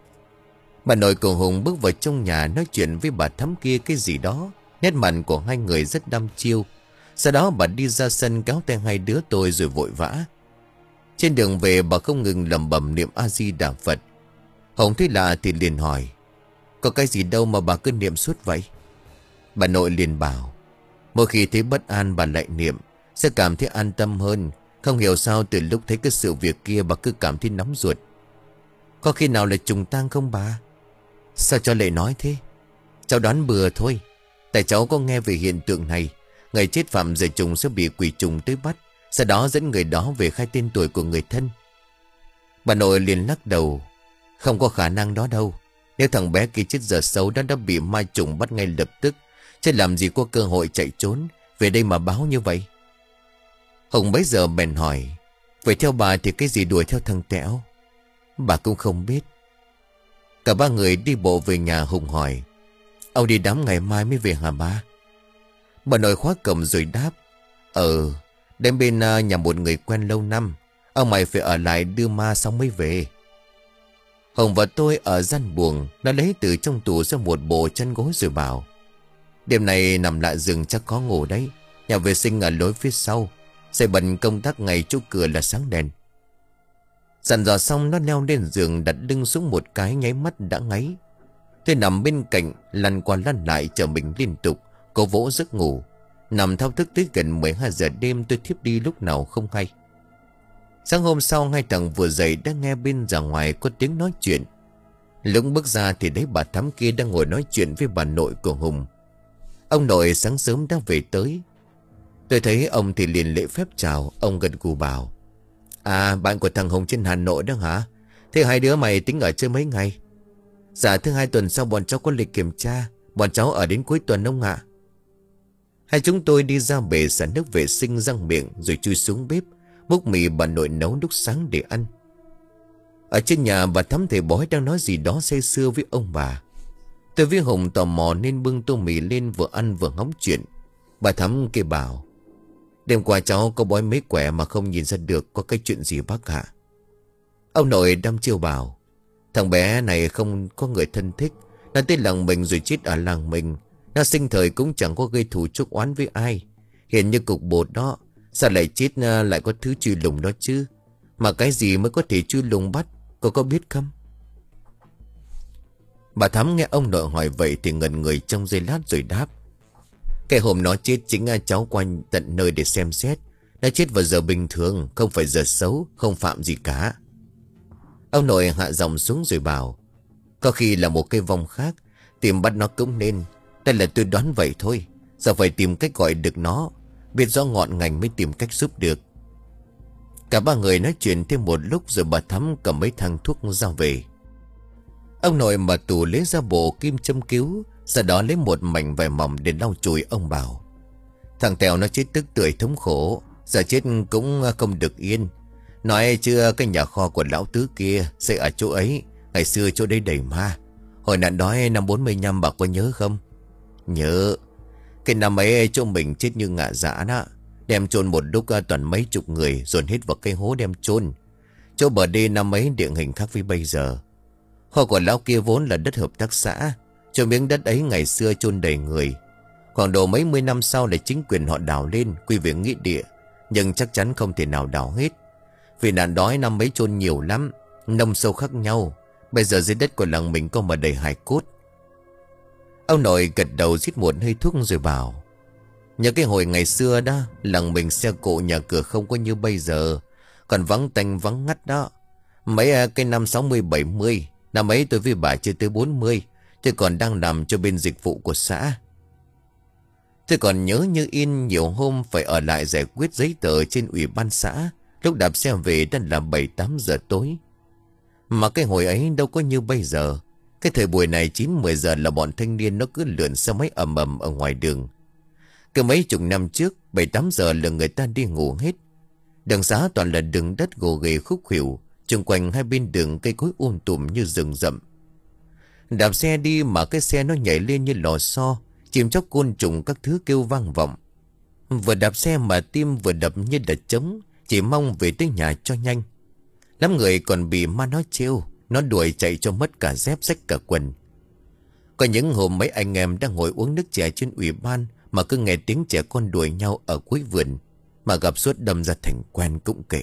Bà nội của Hùng bước vào trong nhà nói chuyện với bà Thắm kia cái gì đó. Nét mặt của hai người rất đăm chiêu. Sau đó bà đi ra sân kéo tay hai đứa tôi rồi vội vã. Trên đường về bà không ngừng lẩm bẩm niệm A-di-đà Phật. Hùng thấy lạ thì liền hỏi. Có cái gì đâu mà bà cứ niệm suốt vậy? Bà nội liền bảo. Mỗi khi thấy bất an bà lại niệm, sẽ cảm thấy an tâm hơn. Không hiểu sao từ lúc thấy cái sự việc kia bà cứ cảm thấy nóng ruột. Có khi nào là trùng tang không bà? Sao cháu lại nói thế? Cháu đoán bừa thôi. Tại cháu có nghe về hiện tượng này. Người chết phạm giờ trùng sẽ bị quỷ trùng tới bắt, sau đó dẫn người đó về khai tên tuổi của người thân. Bà nội liền lắc đầu. Không có khả năng đó đâu. Nếu thằng bé kia chết giờ xấu đó đã bị ma trùng bắt ngay lập tức, chứ làm gì có cơ hội chạy trốn về đây mà báo như vậy. Hùng bấy giờ bèn hỏi. Vậy theo bà thì cái gì đuổi theo thằng Tẹo? Bà cũng không biết. Cả ba người đi bộ về nhà. Hùng hỏi. Ông đi đám ngày mai mới về hả ba? Bà nội khóa cổng rồi đáp. Ờ, đến bên uh, nhà một người quen lâu năm. Ông mày phải ở lại đưa ma xong mới về. Hùng và tôi ở gian buồng. Nó lấy từ trong tủ ra một bộ chăn gối rồi bảo. Đêm này nằm lại giường chắc có ngủ đấy. Nhà vệ sinh ở lối phía sau. Sẽ bận công tác ngày chỗ cửa là sáng đèn. Dặn dò xong nó leo lên giường, đặt lưng xuống một cái, nháy mắt đã ngáy. Tôi nằm bên cạnh, lăn qua lăn lại chờ mình liên tục, cố vỗ giấc ngủ. Nằm thao thức tới gần mười hai giờ đêm, tôi thiếp đi lúc nào không hay. Sáng hôm sau, hai thằng vừa dậy đã nghe bên ra ngoài có tiếng nói chuyện. Lúc bước ra thì thấy bà Thắm kia đang ngồi nói chuyện với bà nội của Hùng. Ông nội sáng sớm đã về tới. Tôi thấy ông thì liền lễ phép chào. Ông gật gù bảo. À, bạn của thằng Hùng trên Hà Nội đó hả? Thế hai đứa mày tính ở chơi mấy ngày? Dạ thứ hai tuần sau bọn cháu có lịch kiểm tra. Bọn cháu ở đến cuối tuần ông ạ. Hai chúng tôi đi ra bể xả nước vệ sinh răng miệng, rồi chui xuống bếp múc mì bà nội nấu lúc sáng để ăn. Ở trên nhà bà Thắm thầy bói đang nói gì đó say sưa với ông bà. Tôi với Hùng tò mò nên bưng tô mì lên vừa ăn vừa ngóng chuyện. Bà Thắm kia bảo. Đêm qua cháu có bói mấy quẻ mà không nhìn ra được có cái chuyện gì bác ạ. Ông nội đăm chiêu bảo. Thằng bé này không có người thân thích. Nó tới làng mình rồi chết ở làng mình. Nó sinh thời cũng chẳng có gây thù chuốc oán với ai. Hiện như cục bột đó. Sao lại chết lại có thứ truy lùng đó chứ? Mà cái gì mới có thể truy lùng bắt? Cô có biết không? Bà Thắm nghe ông nội hỏi vậy thì ngẩn người trong giây lát rồi đáp. Cái hôm nó chết chính là cháu qua tận nơi để xem xét. Nó chết vào giờ bình thường, không phải giờ xấu, không phạm gì cả. Ông nội hạ giọng xuống rồi bảo. Có khi là một cái vong khác, tìm bắt nó cũng nên. Đây là tôi đoán vậy thôi. Giờ phải tìm cách gọi được nó, biết rõ ngọn ngành mới tìm cách giúp được. Cả ba người nói chuyện thêm một lúc rồi bà Thắm cầm mấy thang thuốc ra về. Ông nội mở tủ lấy ra bộ kim châm cứu, sau đó lấy một mảnh vải mỏng để lau chùi. Ông bảo. Thằng Tèo nó chết tức tưởi thống khổ. Giờ chết cũng không được yên. Nói chưa, cái nhà kho của lão tứ kia xây ở chỗ ấy. Ngày xưa chỗ đấy đầy ma. Hồi nạn đói năm bốn mươi lăm bà có nhớ không? Nhớ. Cái năm ấy chỗ mình chết như ngạ dã đó. Đem chôn một lúc toàn mấy chục người, dồn hết vào cái hố đem chôn. Chỗ bờ đê năm ấy địa hình khác với bây giờ. Kho của lão kia vốn là đất hợp tác xã. Chỗ miếng đất ấy ngày xưa chôn đầy người. Khoảng độ mấy mươi năm sau là chính quyền họ đào lên, quy về nghĩa địa. Nhưng chắc chắn không thể nào đào hết. Vì nạn đói năm ấy chôn nhiều lắm, nông sâu khác nhau. Bây giờ dưới đất của làng mình có mà đầy hài cốt. Ông nội gật đầu rít một hơi thuốc rồi bảo: nhớ cái hồi ngày xưa đó, làng mình xe cộ nhà cửa không có như bây giờ, còn vắng tanh vắng ngắt đó. Mấy cái năm sáu mươi bảy mươi, năm ấy tôi với bà chưa tới bốn mươi, tôi còn đang làm cho bên dịch vụ của xã. Tôi còn nhớ như in nhiều hôm phải ở lại giải quyết giấy tờ trên ủy ban xã. Lúc đạp xe về đã là bảy tám giờ tối. Mà cái hồi ấy đâu có như bây giờ. Cái thời buổi này chín mười giờ là bọn thanh niên nó cứ lượn xe máy ầm ầm ở ngoài đường. Cứ mấy chục năm trước, bảy tám giờ là người ta đi ngủ hết. Đường xá toàn là đường đất gồ ghề khúc khuỷu, chung quanh hai bên đường cây cối um tùm như rừng rậm. Đạp xe đi mà cái xe nó nhảy lên như lò xo, chim chóc côn trùng các thứ kêu vang vọng. Vừa đạp xe mà tim vừa đập như đợt trống, chỉ mong về tới nhà cho nhanh. Lắm người còn bị ma nó trêu, nó đuổi chạy cho mất cả dép rách cả quần. Có những hôm mấy anh em đang ngồi uống nước chè trên ủy ban mà cứ nghe tiếng trẻ con đuổi nhau ở cuối vườn, mà gặp suốt đâm ra thành quen cũng kể.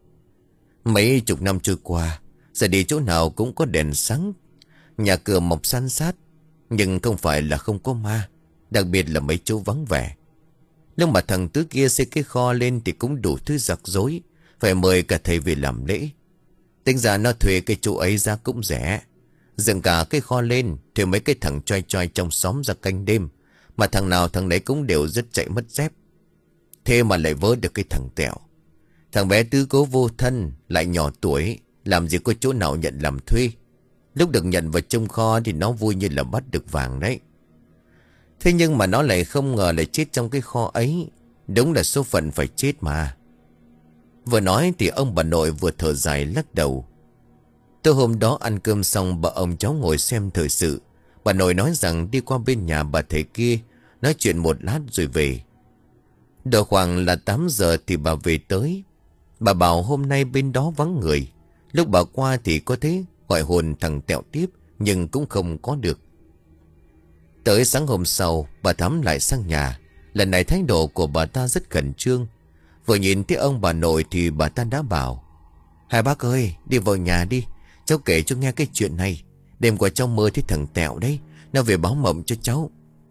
Mấy chục năm trôi qua, giờ đi chỗ nào cũng có đèn sáng, nhà cửa mọc san sát. Nhưng không phải là không có ma, đặc biệt là mấy chỗ vắng vẻ. Lúc mà thằng Tứ kia xây cái kho lên thì cũng đủ thứ rắc rối, phải mời cả thầy về làm lễ. Tính ra nó thuê cái chỗ ấy giá cũng rẻ. Dựng cả cái kho lên, thuê mấy cái thằng choi choi trong xóm ra canh đêm. Mà thằng nào thằng đấy cũng đều rất chạy mất dép. Thế mà lại vớ được cái thằng Tẹo. Thằng bé tứ cố vô thân, lại nhỏ tuổi, làm gì có chỗ nào nhận làm thuê. Lúc được nhận vào trong kho thì nó vui như là bắt được vàng đấy. Thế nhưng mà nó lại không ngờ lại chết trong cái kho ấy. Đúng là số phận phải chết mà. Vừa nói thì ông bà nội vừa thở dài lắc đầu. Tối hôm đó ăn cơm xong, bà ông cháu ngồi xem thời sự. Bà nội nói rằng đi qua bên nhà bà thầy kia, nói chuyện một lát rồi về. Độ khoảng là tám giờ thì bà về tới. Bà bảo hôm nay bên đó vắng người. Lúc bà qua thì có thế gọi hồn thằng Tẹo tiếp, nhưng cũng không có được. Tới sáng hôm sau, bà Thắm lại sang nhà. Lần này thái độ của bà ta rất khẩn trương. Vừa nhìn thấy ông bà nội thì bà ta đã bảo: hai bác ơi, đi vào nhà đi, cháu kể cho nghe cái chuyện này. Đêm qua cháu mơ thấy thằng Tẹo đấy, nó về báo mộng cho cháu.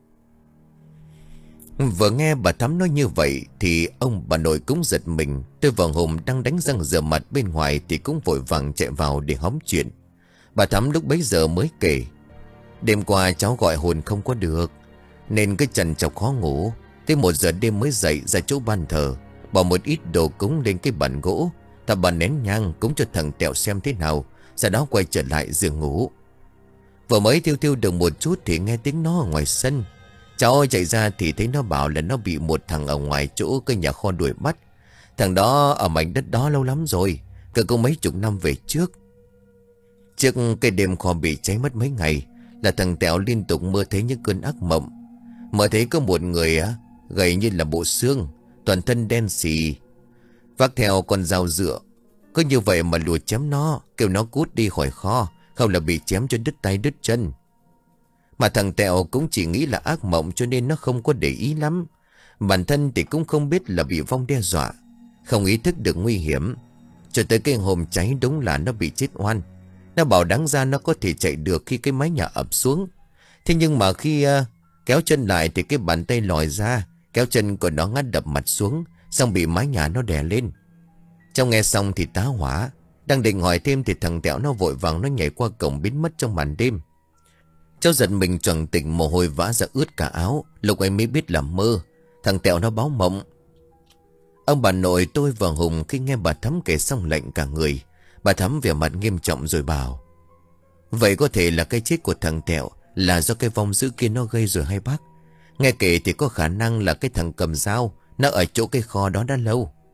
Vừa nghe bà Thắm nói như vậy thì ông bà nội cũng giật mình. Tôi vào Hùng đang đánh răng rửa mặt bên ngoài thì cũng vội vàng chạy vào để hóng chuyện. Bà Thắm lúc bấy giờ mới kể: đêm qua cháu gọi hồn không có được, nên cái trần chọc khó ngủ. Tới một giờ đêm mới dậy ra chỗ ban thờ, bỏ một ít đồ cúng lên cái bàn gỗ, ta bàn nén nhang cúng cho thằng Tẹo xem thế nào, sau đó quay trở lại giường ngủ. Vừa mới thiêu thiêu được một chút thì nghe tiếng nó ở ngoài sân. Cháu chạy ra thì thấy nó bảo là nó bị một thằng ở ngoài chỗ cái nhà kho đuổi bắt. Thằng đó ở mảnh đất đó lâu lắm rồi, cỡ có mấy chục năm về trước. Trước cái đêm kho bị cháy mất mấy ngày là thằng Tẹo liên tục mơ thấy những cơn ác mộng. Mơ thấy có một người á, gầy như là bộ xương, toàn thân đen xì, vác theo con dao dựa. Có như vậy mà lùa chém nó, kêu nó cút đi khỏi kho, không là bị chém cho đứt tay đứt chân. Mà thằng Tẹo cũng chỉ nghĩ là ác mộng cho nên nó không có để ý lắm. Bản thân thì cũng không biết là bị vong đe dọa, không ý thức được nguy hiểm. Cho tới cái hôm cháy đúng là nó bị chết oan. Nó bảo đáng ra nó có thể chạy được khi cái mái nhà ập xuống. Thế nhưng mà khi uh, kéo chân lại thì cái bàn tay lòi ra, kéo chân của nó ngắt đập mặt xuống, xong bị mái nhà nó đè lên. Trong nghe xong thì tá hỏa. Đang định hỏi thêm thì thằng Tẹo nó vội vàng nó nhảy qua cổng biến mất trong màn đêm. Cháu giật mình choàng tỉnh, mồ hôi vã ra ướt cả áo. Lúc ấy mới biết là mơ, thằng Tẹo nó báo mộng. Ông bà nội tôi và Hùng khi nghe bà Thắm kể xong lạnh cả người. Bà Thắm vẻ mặt nghiêm trọng rồi bảo: vậy có thể là cái chết của thằng Tẹo là do cái vong dữ kia nó gây rồi hay bác? Nghe kể thì có khả năng là cái thằng cầm dao nó ở chỗ cái kho đó đã lâu.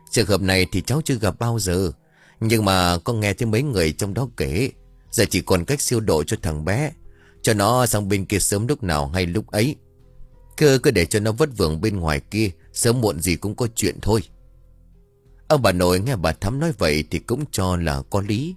Trường hợp này thì cháu chưa gặp bao giờ. Nhưng mà con nghe thấy mấy người trong đó kể, giờ chỉ còn cách siêu độ cho thằng bé, cho nó sang bên kia sớm lúc nào hay lúc ấy. Cứ cứ để cho nó vất vưởng bên ngoài kia, sớm muộn gì cũng có chuyện thôi. Ông bà nội nghe bà Thắm nói vậy thì cũng cho là có lý.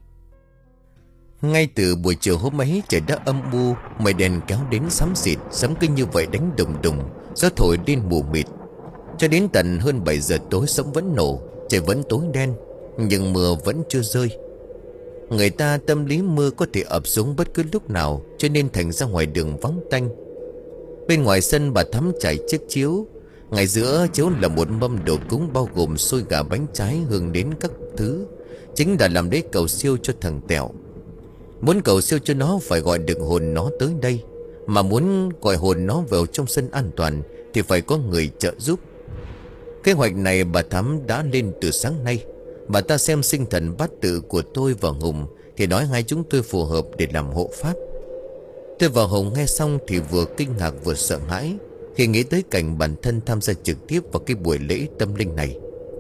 Ngay từ buổi chiều hôm ấy, trời đã âm u, mây đen kéo đến xám xịt, sấm cứ như vậy đánh đùng đùng, gió thổi lên mù mịt. Cho đến tận hơn bảy giờ tối sấm vẫn nổ, trời vẫn tối đen, nhưng mưa vẫn chưa rơi. Người ta tâm lý mưa có thể ập xuống bất cứ lúc nào, cho nên thành ra ngoài đường vắng tanh. Bên ngoài sân bà Thắm trải chiếc chiếu, ngay giữa chiếu là một mâm đồ cúng bao gồm xôi gà bánh trái hương đến các thứ, chính là làm để cầu siêu cho thằng Tẹo. Muốn cầu siêu cho nó phải gọi được hồn nó tới đây, mà muốn gọi hồn nó vào trong sân an toàn thì phải có người trợ giúp. Kế hoạch này bà Thắm đã lên từ sáng nay. Bà ta xem sinh thần bát tự của tôi và Hùng thì nói hai chúng tôi phù hợp để làm hộ pháp. Tôi và Hùng nghe xong thì vừa kinh ngạc vừa sợ hãi khi nghĩ tới cảnh bản thân tham gia trực tiếp vào cái buổi lễ tâm linh này.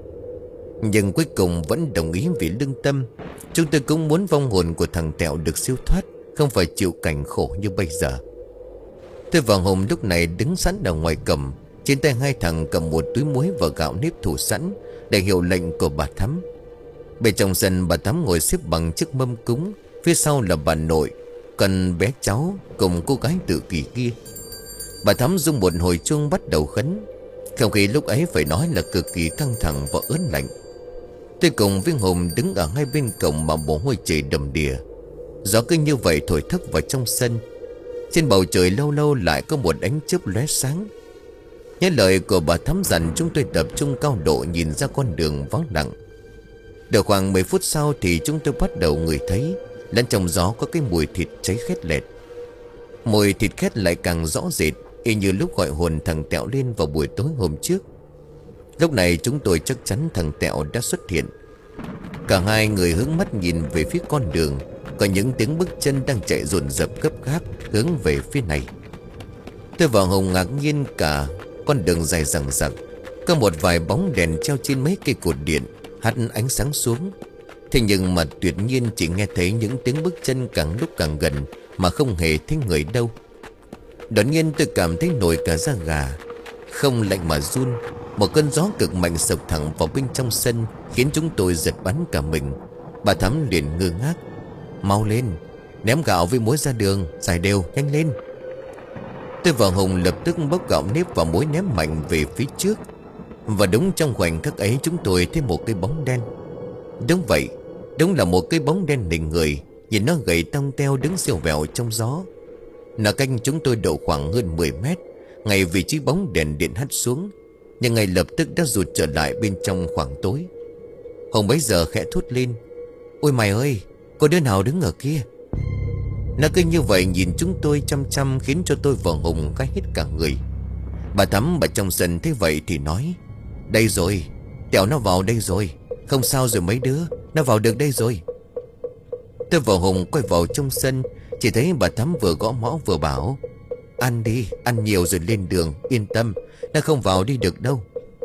Nhưng cuối cùng vẫn đồng ý vì lương tâm. Chúng tôi cũng muốn vong hồn của thằng Tẹo được siêu thoát, không phải chịu cảnh khổ như bây giờ. Tôi và Hùng lúc này đứng sẵn ở ngoài cổng, trên tay hai thằng cầm một túi muối và gạo nếp thủ sẵn để hiệu lệnh của bà Thắm. Bên trong sân bà Thắm ngồi xếp bằng chiếc mâm cúng, phía sau là bà nội, còn bé cháu cùng cô gái tự kỷ kia. Bà Thắm rung một hồi chuông bắt đầu khấn. Không khí lúc ấy phải nói là cực kỳ căng thẳng và ớn lạnh. Tôi cùng với Hùng đứng ở hai bên cổng mà mồ hôi chảy đầm đìa. Gió cứ như vậy thổi thức vào trong sân. Trên bầu trời lâu lâu lại có một ánh chớp lóe sáng. Nhớ lời của bà Thắm dặn, chúng tôi tập trung cao độ nhìn ra con đường vắng lặng. Được khoảng mười phút sau thì chúng tôi bắt đầu ngửi thấy lẫn trong gió có cái mùi thịt cháy khét lẹt. Mùi thịt khét lại càng rõ rệt, y như lúc gọi hồn thằng Tẹo lên vào buổi tối hôm trước. Lúc này chúng tôi chắc chắn thằng Tẹo đã xuất hiện. Cả hai người hướng mắt nhìn về phía con đường, có những tiếng bước chân đang chạy dồn dập gấp gáp hướng về phía này. Tôi và Hùng ngạc nhiên cả con đường dài dằng dặc, có một vài bóng đèn treo trên mấy cây cột điện hắt ánh sáng xuống. Thế nhưng mà tuyệt nhiên chỉ nghe thấy những tiếng bước chân càng lúc càng gần, mà không hề thấy người đâu. Đột nhiên tôi cảm thấy nổi cả da gà, không lạnh mà run. Một cơn gió cực mạnh sộc thẳng vào bên trong sân, khiến chúng tôi giật bắn cả mình. Bà Thắm liền ngơ ngác: "Mau lên, ném gạo với muối ra đường, xài đều, nhanh lên." Tôi và Hùng lập tức bốc gạo nếp và muối ném mạnh về phía trước. Và đúng trong khoảnh khắc ấy, chúng tôi thấy một cái bóng đen. Đúng vậy, đúng là một cái bóng đen hình người. Nhìn nó gầy tông teo đứng siêu vẹo trong gió. Nó cách chúng tôi độ khoảng hơn mười mét, ngay vị trí bóng đèn điện hắt xuống, nhưng ngay lập tức đã rụt trở lại bên trong khoảng tối. Hùng bấy giờ khẽ thốt lên: "Ôi mày ơi, có đứa nào đứng ở kia?" Nó cứ như vậy nhìn chúng tôi chăm chăm, khiến cho tôi và Hùng gáy hết cả người. Bà Thắm bà trong sân thấy vậy thì nói: "Đây rồi, Tẹo nó vào đây rồi. Không sao rồi mấy đứa, nó vào được đây rồi." Tôi và Hùng quay vào trong sân, chỉ thấy bà Thắm vừa gõ mõ vừa bảo: "Ăn đi, ăn nhiều rồi lên đường, yên tâm, nó không vào đi được đâu."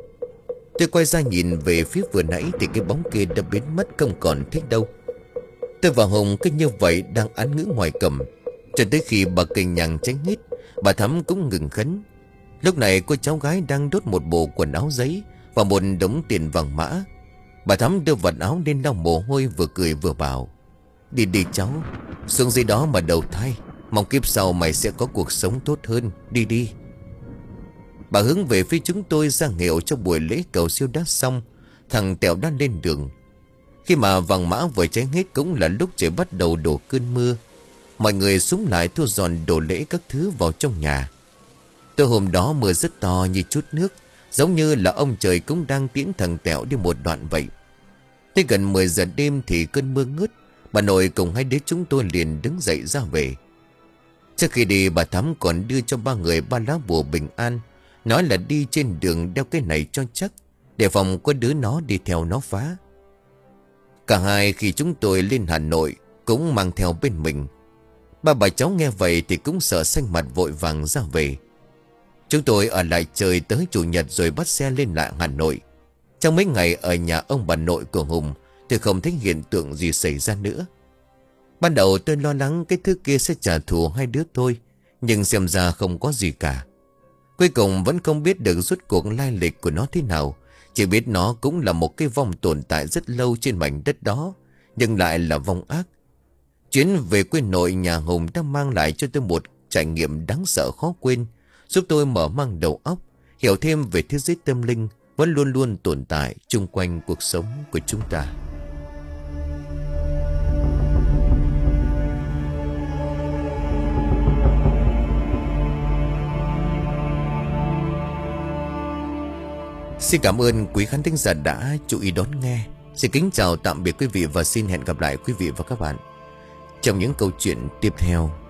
Tôi quay ra nhìn về phía vừa nãy thì cái bóng kia đã biến mất không còn thấy đâu. Tôi và Hùng cứ như vậy đang án ngữ ngoài cổng, cho tới khi bà cây nhằng tránh hít, bà Thắm cũng ngừng khấn. Lúc này cô cháu gái đang đốt một bộ quần áo giấy và một đống tiền vàng mã. Bà Thắm đưa vật áo lên lau mồ hôi, vừa cười vừa bảo: "Đi đi cháu, xuống dưới đó mà đầu thai, mong kiếp sau mày sẽ có cuộc sống tốt hơn, đi đi." Bà hướng về phía chúng tôi ra hiệu cho buổi lễ cầu siêu đã xong. Thằng Tẹo đã lên đường. Khi mà vàng mã vừa cháy hết cũng là lúc trời bắt đầu đổ cơn mưa. Mọi người xúm lại thu dọn đồ lễ các thứ vào trong nhà. Từ hôm đó mưa rất to như chút nước, giống như là ông trời cũng đang tiễn thằng Tẹo đi một đoạn vậy. Tới gần mười giờ đêm thì cơn mưa ngớt. Bà nội cùng hai đứa chúng tôi liền đứng dậy ra về. Trước khi đi, bà Thắm còn đưa cho ba người ba lá bùa bình an, nói là đi trên đường đeo cái này cho chắc, để phòng có đứa nó đi theo nó phá. Cả hai khi chúng tôi lên Hà Nội cũng mang theo bên mình. Ba bà cháu nghe vậy thì cũng sợ xanh mặt, vội vàng ra về. Chúng tôi ở lại chơi tới Chủ nhật rồi bắt xe lên lại Hà Nội. Trong mấy ngày ở nhà ông bà nội của Hùng, tôi không thấy hiện tượng gì xảy ra nữa. Ban đầu tôi lo lắng cái thứ kia sẽ trả thù hai đứa tôi, nhưng xem ra không có gì cả. Cuối cùng vẫn không biết được rốt cuộc lai lịch của nó thế nào. Chỉ biết nó cũng là một cái vong tồn tại rất lâu trên mảnh đất đó, nhưng lại là vong ác. Chuyến về quê nội nhà Hùng đã mang lại cho tôi một trải nghiệm đáng sợ khó quên, giúp tôi mở mang đầu óc, hiểu thêm về thế giới tâm linh vẫn luôn luôn tồn tại chung quanh cuộc sống của chúng ta. Xin cảm ơn quý khán thính giả đã chú ý đón nghe. Xin kính chào tạm biệt quý vị và xin hẹn gặp lại quý vị và các bạn trong những câu chuyện tiếp theo.